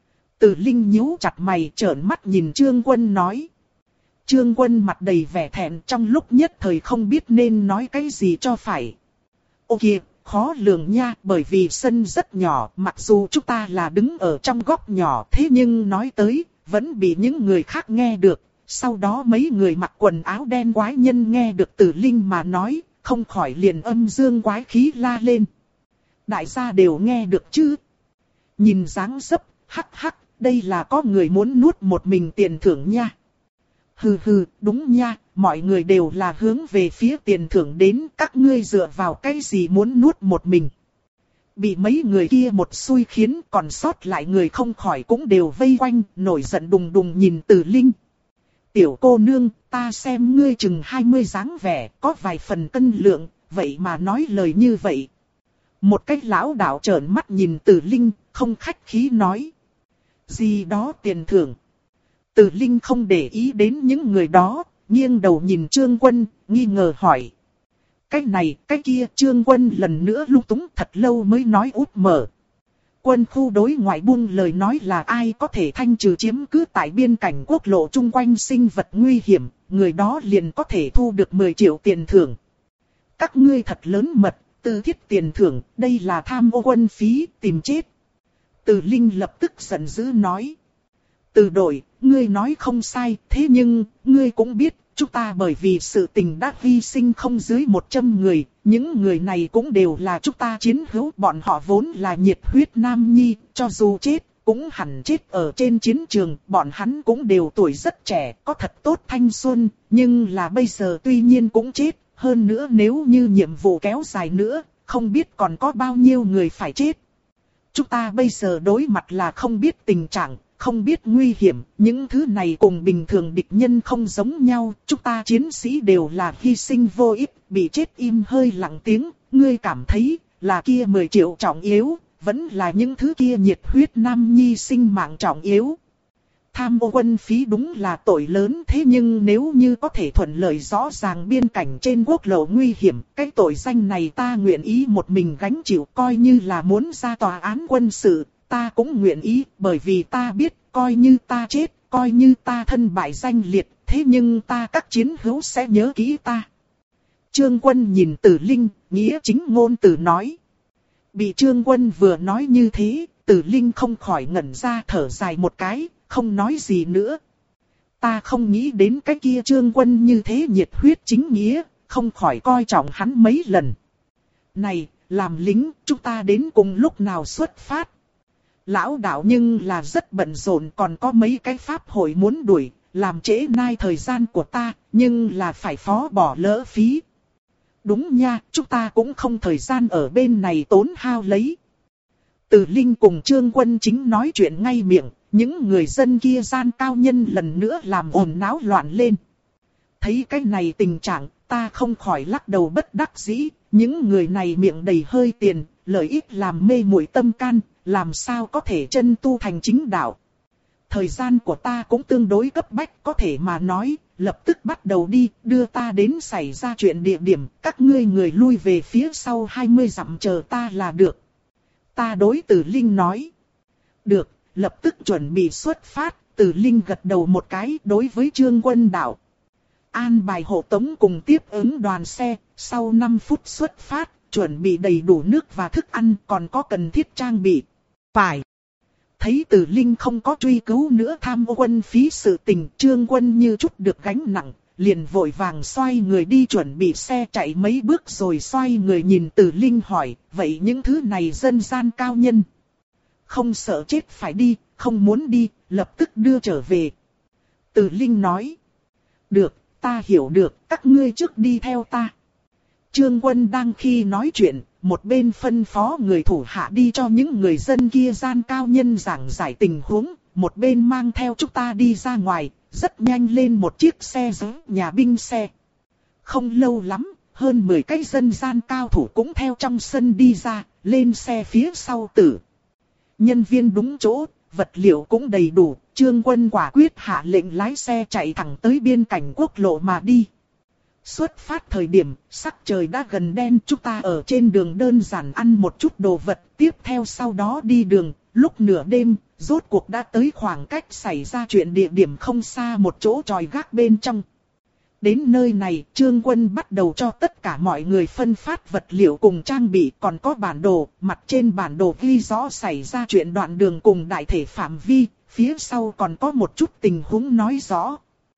Từ Linh nhíu chặt mày trợn mắt nhìn Trương Quân nói. Trương Quân mặt đầy vẻ thẹn trong lúc nhất thời không biết nên nói cái gì cho phải. Ô kìa, khó lường nha, bởi vì sân rất nhỏ, mặc dù chúng ta là đứng ở trong góc nhỏ, thế nhưng nói tới, vẫn bị những người khác nghe được. Sau đó mấy người mặc quần áo đen quái nhân nghe được Từ Linh mà nói, không khỏi liền âm dương quái khí la lên. Đại gia đều nghe được chứ? Nhìn dáng dấp, hắc hắc, đây là có người muốn nuốt một mình tiền thưởng nha. Hừ hừ, đúng nha, mọi người đều là hướng về phía tiền thưởng đến, các ngươi dựa vào cái gì muốn nuốt một mình. Bị mấy người kia một xui khiến còn sót lại người không khỏi cũng đều vây quanh, nổi giận đùng đùng nhìn Từ Linh. Tiểu cô nương, ta xem ngươi chừng hai mươi dáng vẻ, có vài phần cân lượng, vậy mà nói lời như vậy. Một cái lão đạo trợn mắt nhìn Từ Linh, không khách khí nói. Gì đó tiền thưởng. Từ Linh không để ý đến những người đó, nghiêng đầu nhìn Trương Quân, nghi ngờ hỏi. Cái này, cái kia Trương Quân lần nữa lung túng thật lâu mới nói út mở. Quân khu đối ngoại buông lời nói là ai có thể thanh trừ chiếm cứ tại biên cảnh quốc lộ chung quanh sinh vật nguy hiểm, người đó liền có thể thu được mười triệu tiền thưởng. Các ngươi thật lớn mật, tư thiết tiền thưởng, đây là tham ô quân phí, tìm chết. Từ Linh lập tức giận dữ nói. Từ đội, ngươi nói không sai, thế nhưng, ngươi cũng biết, chúng ta bởi vì sự tình đã hy sinh không dưới một trăm người, những người này cũng đều là chúng ta chiến hữu, bọn họ vốn là nhiệt huyết nam nhi, cho dù chết, cũng hẳn chết ở trên chiến trường, bọn hắn cũng đều tuổi rất trẻ, có thật tốt thanh xuân, nhưng là bây giờ tuy nhiên cũng chết, hơn nữa nếu như nhiệm vụ kéo dài nữa, không biết còn có bao nhiêu người phải chết. Chúng ta bây giờ đối mặt là không biết tình trạng, không biết nguy hiểm, những thứ này cùng bình thường địch nhân không giống nhau, chúng ta chiến sĩ đều là hy sinh vô ích, bị chết im hơi lặng tiếng, ngươi cảm thấy là kia mười triệu trọng yếu, vẫn là những thứ kia nhiệt huyết nam nhi sinh mạng trọng yếu. Tham ô quân phí đúng là tội lớn, thế nhưng nếu như có thể thuận lợi rõ ràng biên cảnh trên quốc lộ nguy hiểm, cái tội danh này ta nguyện ý một mình gánh chịu, coi như là muốn ra tòa án quân sự, ta cũng nguyện ý, bởi vì ta biết, coi như ta chết, coi như ta thân bại danh liệt, thế nhưng ta các chiến hữu sẽ nhớ kỹ ta. Trương Quân nhìn Từ Linh, nghĩa chính ngôn từ nói. Bị Trương Quân vừa nói như thế, Từ Linh không khỏi ngẩn ra thở dài một cái, không nói gì nữa. Ta không nghĩ đến cái kia Trương Quân như thế nhiệt huyết chính nghĩa, không khỏi coi trọng hắn mấy lần. Này, làm lính, chúng ta đến cùng lúc nào xuất phát? Lão đạo nhưng là rất bận rộn, còn có mấy cái pháp hội muốn đuổi, làm trễ nai thời gian của ta, nhưng là phải phó bỏ lỡ phí. Đúng nha, chúng ta cũng không thời gian ở bên này tốn hao lấy. Từ Linh cùng Trương Quân Chính nói chuyện ngay miệng, những người dân kia gian cao nhân lần nữa làm ồn náo loạn lên. Thấy cái này tình trạng, ta không khỏi lắc đầu bất đắc dĩ, những người này miệng đầy hơi tiền, lợi ích làm mê muội tâm can, làm sao có thể chân tu thành chính đạo. Thời gian của ta cũng tương đối cấp bách, có thể mà nói, lập tức bắt đầu đi, đưa ta đến xảy ra chuyện địa điểm, các ngươi người lui về phía sau hai mươi dặm chờ ta là được. Ta đối Từ Linh nói. Được, lập tức chuẩn bị xuất phát, Từ Linh gật đầu một cái đối với Trương Quân đạo. An bài hộ tống cùng tiếp ứng đoàn xe, sau năm phút xuất phát, chuẩn bị đầy đủ nước và thức ăn, còn có cần thiết trang bị. Phải. Thấy Từ Linh không có truy cứu nữa tham ô quân phí sự tình, Trương Quân như chút được gánh nặng, liền vội vàng xoay người đi chuẩn bị xe chạy mấy bước rồi xoay người nhìn Từ Linh hỏi, vậy những thứ này dân gian cao nhân không sợ chết phải đi, không muốn đi, lập tức đưa trở về. Từ Linh nói, được, ta hiểu được, các ngươi trước đi theo ta. Trương Quân đang khi nói chuyện, một bên phân phó người thủ hạ đi cho những người dân kia gian cao nhân giảng giải tình huống, một bên mang theo chúng ta đi ra ngoài, rất nhanh lên một chiếc xe giữ nhà binh xe. Không lâu lắm, hơn mười cái dân gian cao thủ cũng theo trong sân đi ra, lên xe phía sau Tử. Nhân viên đúng chỗ, vật liệu cũng đầy đủ, Trương Quân quả quyết hạ lệnh lái xe chạy thẳng tới biên cảnh quốc lộ mà đi. Xuất phát thời điểm, sắc trời đã gần đen, chúng ta ở trên đường đơn giản ăn một chút đồ vật, tiếp theo sau đó đi đường, lúc nửa đêm, rốt cuộc đã tới khoảng cách xảy ra chuyện địa điểm không xa một chỗ tròi gác bên trong. Đến nơi này, Trương Quân bắt đầu cho tất cả mọi người phân phát vật liệu cùng trang bị, còn có bản đồ, mặt trên bản đồ ghi rõ xảy ra chuyện đoạn đường cùng đại thể phạm vi, phía sau còn có một chút tình huống nói rõ.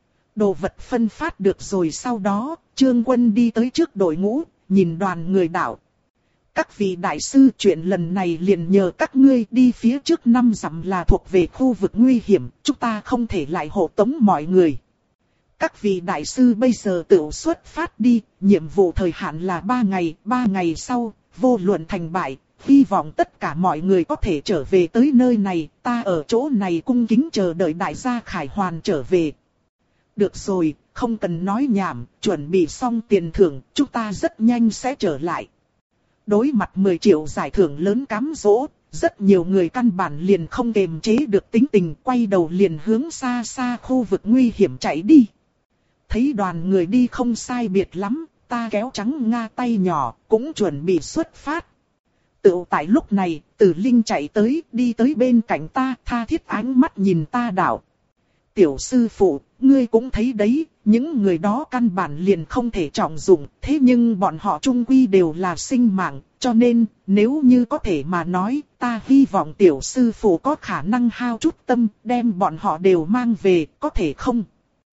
Đồ vật phân phát được rồi, sau đó, Trương Quân đi tới trước đội ngũ, nhìn đoàn người đạo. Các vị đại sư, chuyện lần này liền nhờ các ngươi, đi phía trước năm dặm là thuộc về khu vực nguy hiểm, chúng ta không thể lại hộ tống mọi người. Các vị đại sư bây giờ tự xuất phát đi, nhiệm vụ thời hạn là ba ngày, ba ngày sau, vô luận thành bại, hy vọng tất cả mọi người có thể trở về tới nơi này, ta ở chỗ này cung kính chờ đợi đại gia Khải Hoàn trở về. Được rồi, không cần nói nhảm, chuẩn bị xong tiền thưởng, chúng ta rất nhanh sẽ trở lại. Đối mặt mười triệu giải thưởng lớn cám dỗ, rất nhiều người căn bản liền không kềm chế được tính tình, quay đầu liền hướng xa xa khu vực nguy hiểm chạy đi. Thấy đoàn người đi không sai biệt lắm, ta kéo Trắng Nga tay nhỏ, cũng chuẩn bị xuất phát. Tự tại lúc này, Từ Linh chạy tới, đi tới bên cạnh ta, tha thiết ánh mắt nhìn ta đạo. Tiểu sư phụ, ngươi cũng thấy đấy, những người đó căn bản liền không thể trọng dụng, thế nhưng bọn họ chung quy đều là sinh mạng, cho nên, nếu như có thể mà nói, ta hy vọng tiểu sư phụ có khả năng hao chút tâm, đem bọn họ đều mang về, có thể không?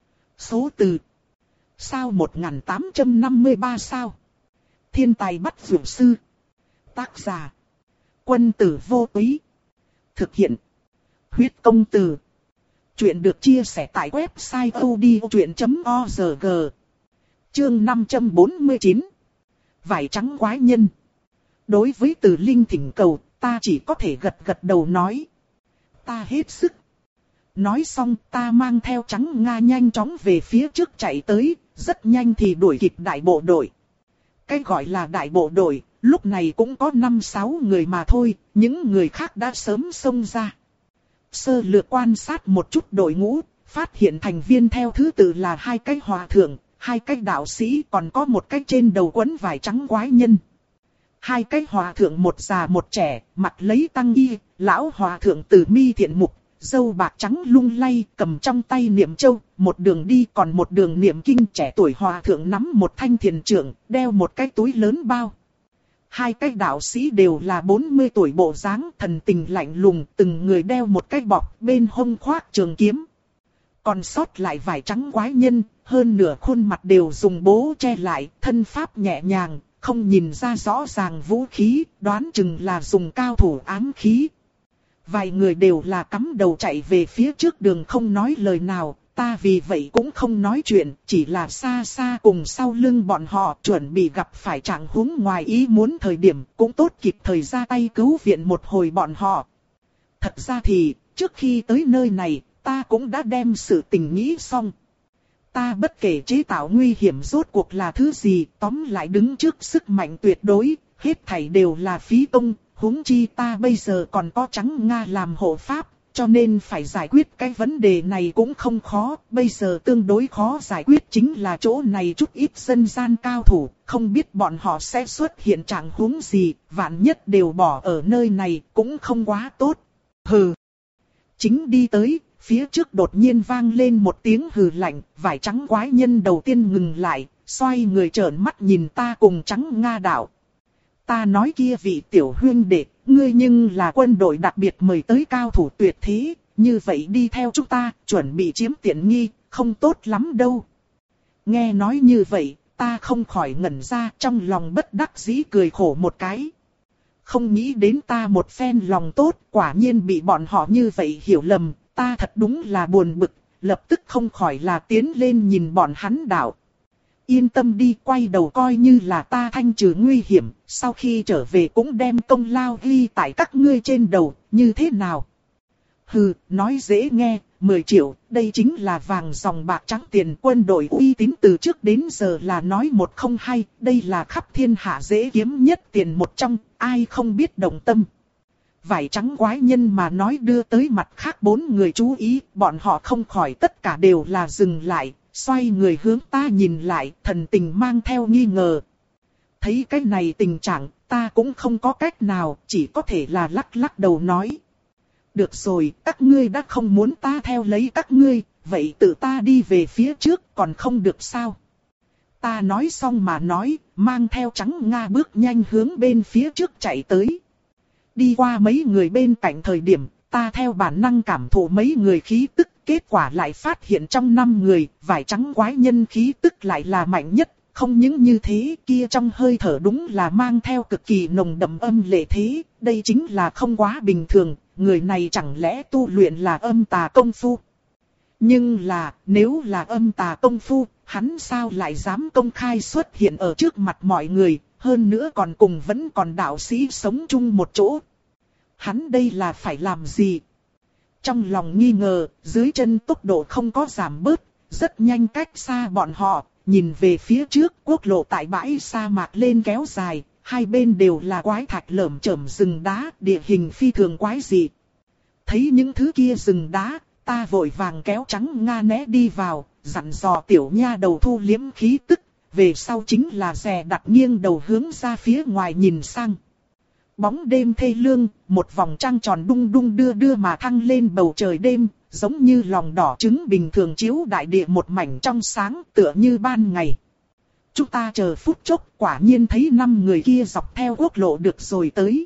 Số từ sao một nghìn tám trăm năm mươi ba sao? Thiên tài bắt dược sư. Tác giả Quân Tử Vô Túy. Thực hiện Huyết Công Từ. Chuyện được chia sẻ tại website odchuyện chấm org. Chương năm trăm bốn mươi chín. Vải trắng quái nhân. Đối với Từ Linh thỉnh cầu, ta chỉ có thể gật gật đầu nói. Ta hết sức. Nói xong, ta mang theo Trắng Nga nhanh chóng về phía trước chạy tới, rất nhanh thì đuổi kịp đại bộ đội. Cái gọi là đại bộ đội, lúc này cũng có năm sáu người mà thôi, những người khác đã sớm xông ra. Sơ lược quan sát một chút đội ngũ, phát hiện thành viên theo thứ tự là hai cái hòa thượng, hai cái đạo sĩ, còn có một cái trên đầu quấn vải trắng quái nhân. Hai cái hòa thượng một già một trẻ, mặt lấy tăng y, lão hòa thượng Tử Mi thiện mục, râu bạc trắng lung lay, cầm trong tay niệm châu, một đường đi còn một đường niệm kinh. Trẻ tuổi hòa thượng nắm một thanh thiền trượng, đeo một cái túi lớn bao. Hai cái đạo sĩ đều là bốn mươi tuổi bộ dáng, thần tình lạnh lùng, từng người đeo một cái bọc, bên hông khoác trường kiếm. Còn sót lại vải trắng quái nhân, hơn nửa khuôn mặt đều dùng bố che lại, thân pháp nhẹ nhàng, không nhìn ra rõ ràng vũ khí, đoán chừng là dùng cao thủ ám khí. Vài người đều là cắm đầu chạy về phía trước đường không nói lời nào, Ta vì vậy cũng không nói chuyện, chỉ là xa xa cùng sau lưng bọn họ chuẩn bị gặp phải trạng huống ngoài ý muốn thời điểm cũng tốt kịp thời ra tay cứu viện một hồi bọn họ. Thật ra thì, trước khi tới nơi này, ta cũng đã đem sự tình nghĩ xong. Ta bất kể chế tạo nguy hiểm rốt cuộc là thứ gì, tóm lại đứng trước sức mạnh tuyệt đối, hết thảy đều là phí công, huống chi ta bây giờ còn có Trắng Nga làm hộ pháp, cho nên phải giải quyết cái vấn đề này cũng không khó, bây giờ tương đối khó giải quyết chính là chỗ này chút ít dân gian cao thủ, không biết bọn họ sẽ xuất hiện trạng huống gì, vạn nhất đều bỏ ở nơi này cũng không quá tốt. Hừ. Chính đi tới, phía trước đột nhiên vang lên một tiếng hừ lạnh, vải trắng quái nhân đầu tiên ngừng lại, xoay người trợn mắt nhìn ta cùng Trắng Nga đạo. Ta nói kia vị tiểu huynh đệ, ngươi nhưng là quân đội đặc biệt mời tới cao thủ tuyệt thế, như vậy đi theo chúng ta, chuẩn bị chiếm tiện nghi, không tốt lắm đâu. Nghe nói như vậy, ta không khỏi ngẩn ra, trong lòng bất đắc dĩ cười khổ một cái. Không nghĩ đến ta một phen lòng tốt, quả nhiên bị bọn họ như vậy hiểu lầm, ta thật đúng là buồn bực, lập tức không khỏi là tiến lên nhìn bọn hắn đạo. Yên tâm đi, quay đầu coi như là ta thanh trừ nguy hiểm, sau khi trở về cũng đem công lao ghi tại các ngươi trên đầu, như thế nào? Hừ, nói dễ nghe, mười triệu, đây chính là vàng dòng bạc trắng tiền, quân đội uy tín từ trước đến giờ là nói một không hai, đây là khắp thiên hạ dễ kiếm nhất tiền một trong, ai không biết động tâm. Vải trắng quái nhân mà nói đưa tới mặt khác bốn người chú ý, bọn họ không khỏi tất cả đều là dừng lại, xoay người hướng ta nhìn lại, thần tình mang theo nghi ngờ. Thấy cái này tình trạng, ta cũng không có cách nào, chỉ có thể là lắc lắc đầu nói. Được rồi, các ngươi đã không muốn ta theo lấy các ngươi, vậy tự ta đi về phía trước còn không được sao? Ta nói xong mà nói, mang theo Trắng Nga bước nhanh hướng bên phía trước chạy tới. Đi qua mấy người bên cạnh thời điểm, ta theo bản năng cảm thụ mấy người khí tức, kết quả lại phát hiện trong năm người, vải trắng quái nhân khí tức lại là mạnh nhất. Không những như thế, kia trong hơi thở đúng là mang theo cực kỳ nồng đậm âm lệ thế, đây chính là không quá bình thường, người này chẳng lẽ tu luyện là âm tà công phu. Nhưng là, nếu là âm tà công phu, hắn sao lại dám công khai xuất hiện ở trước mặt mọi người, hơn nữa còn cùng vẫn còn đạo sĩ sống chung một chỗ. Hắn đây là phải làm gì? Trong lòng nghi ngờ, dưới chân tốc độ không có giảm bớt, rất nhanh cách xa bọn họ, nhìn về phía trước, quốc lộ tại bãi sa mạc lên kéo dài, hai bên đều là quái thạch lởm chởm rừng đá, địa hình phi thường quái dị. Thấy những thứ kia rừng đá, ta vội vàng kéo Trắng Nga né đi vào, dặn dò tiểu nha đầu thu liếm khí tức, về sau chính là dè đặt nghiêng đầu hướng ra phía ngoài nhìn sang. Bóng đêm thê lương, một vòng trăng tròn đung đung đưa đưa mà thăng lên bầu trời đêm, giống như lòng đỏ trứng bình thường chiếu đại địa một mảnh trong sáng tựa như ban ngày. Chúng ta chờ phút chốc, quả nhiên thấy năm người kia dọc theo quốc lộ được rồi tới.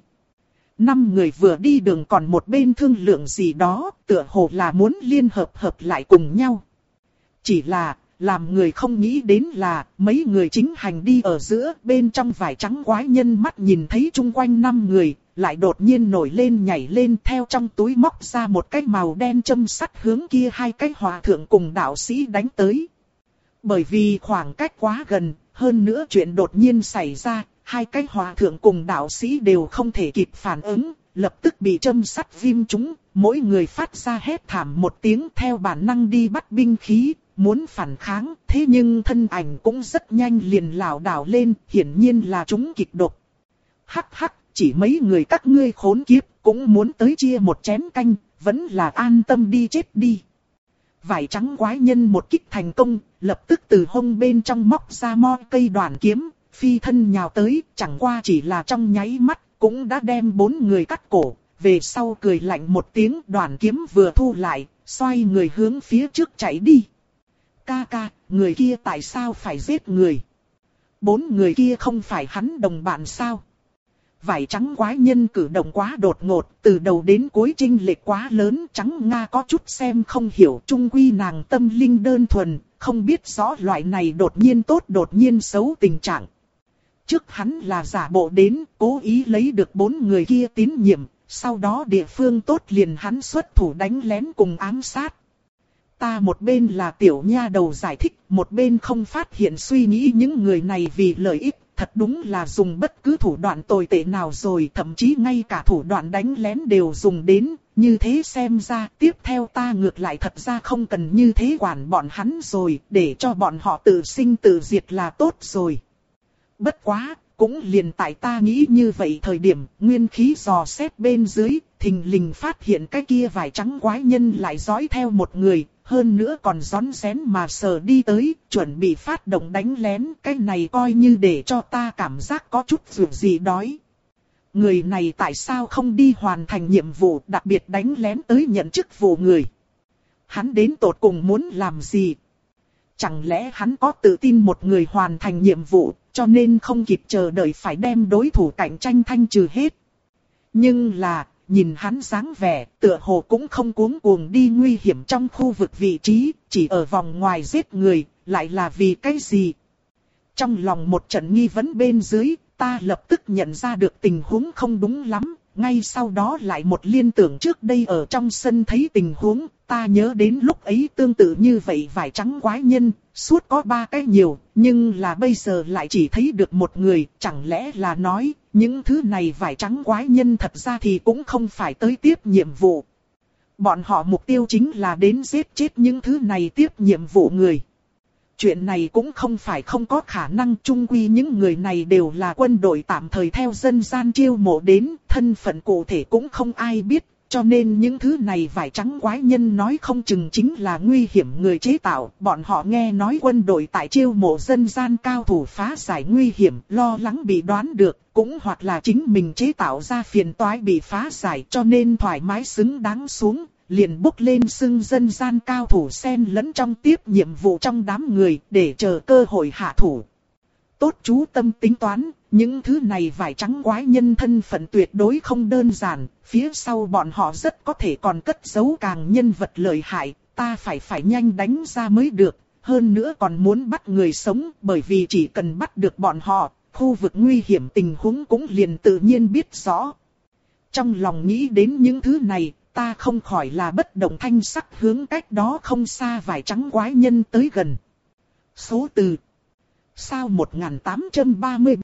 Năm người vừa đi đường còn một bên thương lượng gì đó, tựa hồ là muốn liên hợp hợp lại cùng nhau. Chỉ là, làm người không nghĩ đến là, mấy người chính hành đi ở giữa, bên trong vải trắng quái nhân mắt nhìn thấy chung quanh năm người, lại đột nhiên nổi lên nhảy lên theo trong túi móc ra một cái màu đen châm sắt hướng kia hai cái hòa thượng cùng đạo sĩ đánh tới. Bởi vì khoảng cách quá gần, hơn nữa chuyện đột nhiên xảy ra, hai cái hòa thượng cùng đạo sĩ đều không thể kịp phản ứng, lập tức bị châm sắt viêm trúng, mỗi người phát ra hét thảm một tiếng theo bản năng đi bắt binh khí, muốn phản kháng, thế nhưng thân ảnh cũng rất nhanh liền lảo đảo lên, hiển nhiên là chúng kịch độc. Hắc hắc, chỉ mấy người các ngươi khốn kiếp, cũng muốn tới chia một chén canh, vẫn là an tâm đi chết đi. Vải trắng quái nhân một kích thành công, lập tức từ hông bên trong móc ra mo cây đoàn kiếm, phi thân nhào tới, chẳng qua chỉ là trong nháy mắt, cũng đã đem bốn người cắt cổ, về sau cười lạnh một tiếng đoàn kiếm vừa thu lại, xoay người hướng phía trước chạy đi. Ca ca, người kia tại sao phải giết người? Bốn người kia không phải hắn đồng bạn sao? Vải trắng quái nhân cử động quá đột ngột, từ đầu đến cuối chênh lệch quá lớn, Trắng Nga có chút xem không hiểu, chung quy nàng tâm linh đơn thuần, không biết rõ loại này đột nhiên tốt đột nhiên xấu tình trạng. Trước hắn là giả bộ đến, cố ý lấy được bốn người kia tín nhiệm, sau đó địa phương tốt liền hắn xuất thủ đánh lén cùng ám sát. Ta một bên là tiểu nha đầu giải thích, một bên không phát hiện suy nghĩ những người này vì lợi ích, thật đúng là dùng bất cứ thủ đoạn tồi tệ nào rồi, thậm chí ngay cả thủ đoạn đánh lén đều dùng đến, như thế xem ra tiếp theo ta ngược lại thật ra không cần như thế quản bọn hắn rồi, để cho bọn họ tự sinh tự diệt là tốt rồi. Bất quá, cũng liền tại ta nghĩ như vậy thời điểm, nguyên khí dò xét bên dưới, thình lình phát hiện cái kia vải trắng quái nhân lại dõi theo một người, hơn nữa còn rón rén mà sờ đi tới, chuẩn bị phát động đánh lén, cái này coi như để cho ta cảm giác có chút dù gì đói. Người này tại sao không đi hoàn thành nhiệm vụ, đặc biệt đánh lén tới nhận chức vụ người? Hắn đến tột cùng muốn làm gì? Chẳng lẽ hắn có tự tin một người hoàn thành nhiệm vụ, cho nên không kịp chờ đợi phải đem đối thủ cạnh tranh thanh trừ hết? Nhưng là, nhìn hắn dáng vẻ, tựa hồ cũng không cuống cuồng đi nguy hiểm trong khu vực vị trí, chỉ ở vòng ngoài giết người, lại là vì cái gì? Trong lòng một trận nghi vấn bên dưới, ta lập tức nhận ra được tình huống không đúng lắm, ngay sau đó lại một liên tưởng trước đây ở trong sân thấy tình huống, ta nhớ đến lúc ấy tương tự như vậy vải trắng quái nhân, suốt có ba cái nhiều, nhưng là bây giờ lại chỉ thấy được một người, chẳng lẽ là nói, những thứ này vải trắng quái nhân thật ra thì cũng không phải tới tiếp nhiệm vụ. Bọn họ mục tiêu chính là đến giết chết những thứ này tiếp nhiệm vụ người. Chuyện này cũng không phải không có khả năng, chung quy những người này đều là quân đội tạm thời theo dân gian chiêu mộ đến, thân phận cụ thể cũng không ai biết, cho nên những thứ này vải trắng quái nhân nói không chừng chính là nguy hiểm người chế tạo. Bọn họ nghe nói quân đội tại chiêu mộ dân gian cao thủ phá giải nguy hiểm, lo lắng bị đoán được, cũng hoặc là chính mình chế tạo ra phiền toái bị phá giải, cho nên thoải mái xứng đáng xuống. Liền bốc lên xưng dân gian cao thủ xen lẫn trong tiếp nhiệm vụ trong đám người để chờ cơ hội hạ thủ. Tốt chú tâm tính toán, những thứ này vải trắng quái nhân thân phận tuyệt đối không đơn giản, phía sau bọn họ rất có thể còn cất giấu càng nhân vật lợi hại, ta phải phải nhanh đánh ra mới được, hơn nữa còn muốn bắt người sống, bởi vì chỉ cần bắt được bọn họ, khu vực nguy hiểm tình huống cũng liền tự nhiên biết rõ. Trong lòng nghĩ đến những thứ này, ta không khỏi là bất động thanh sắc hướng cách đó không xa vải trắng quái nhân tới gần. Số từ sao một nghìn tám trăm ba mươi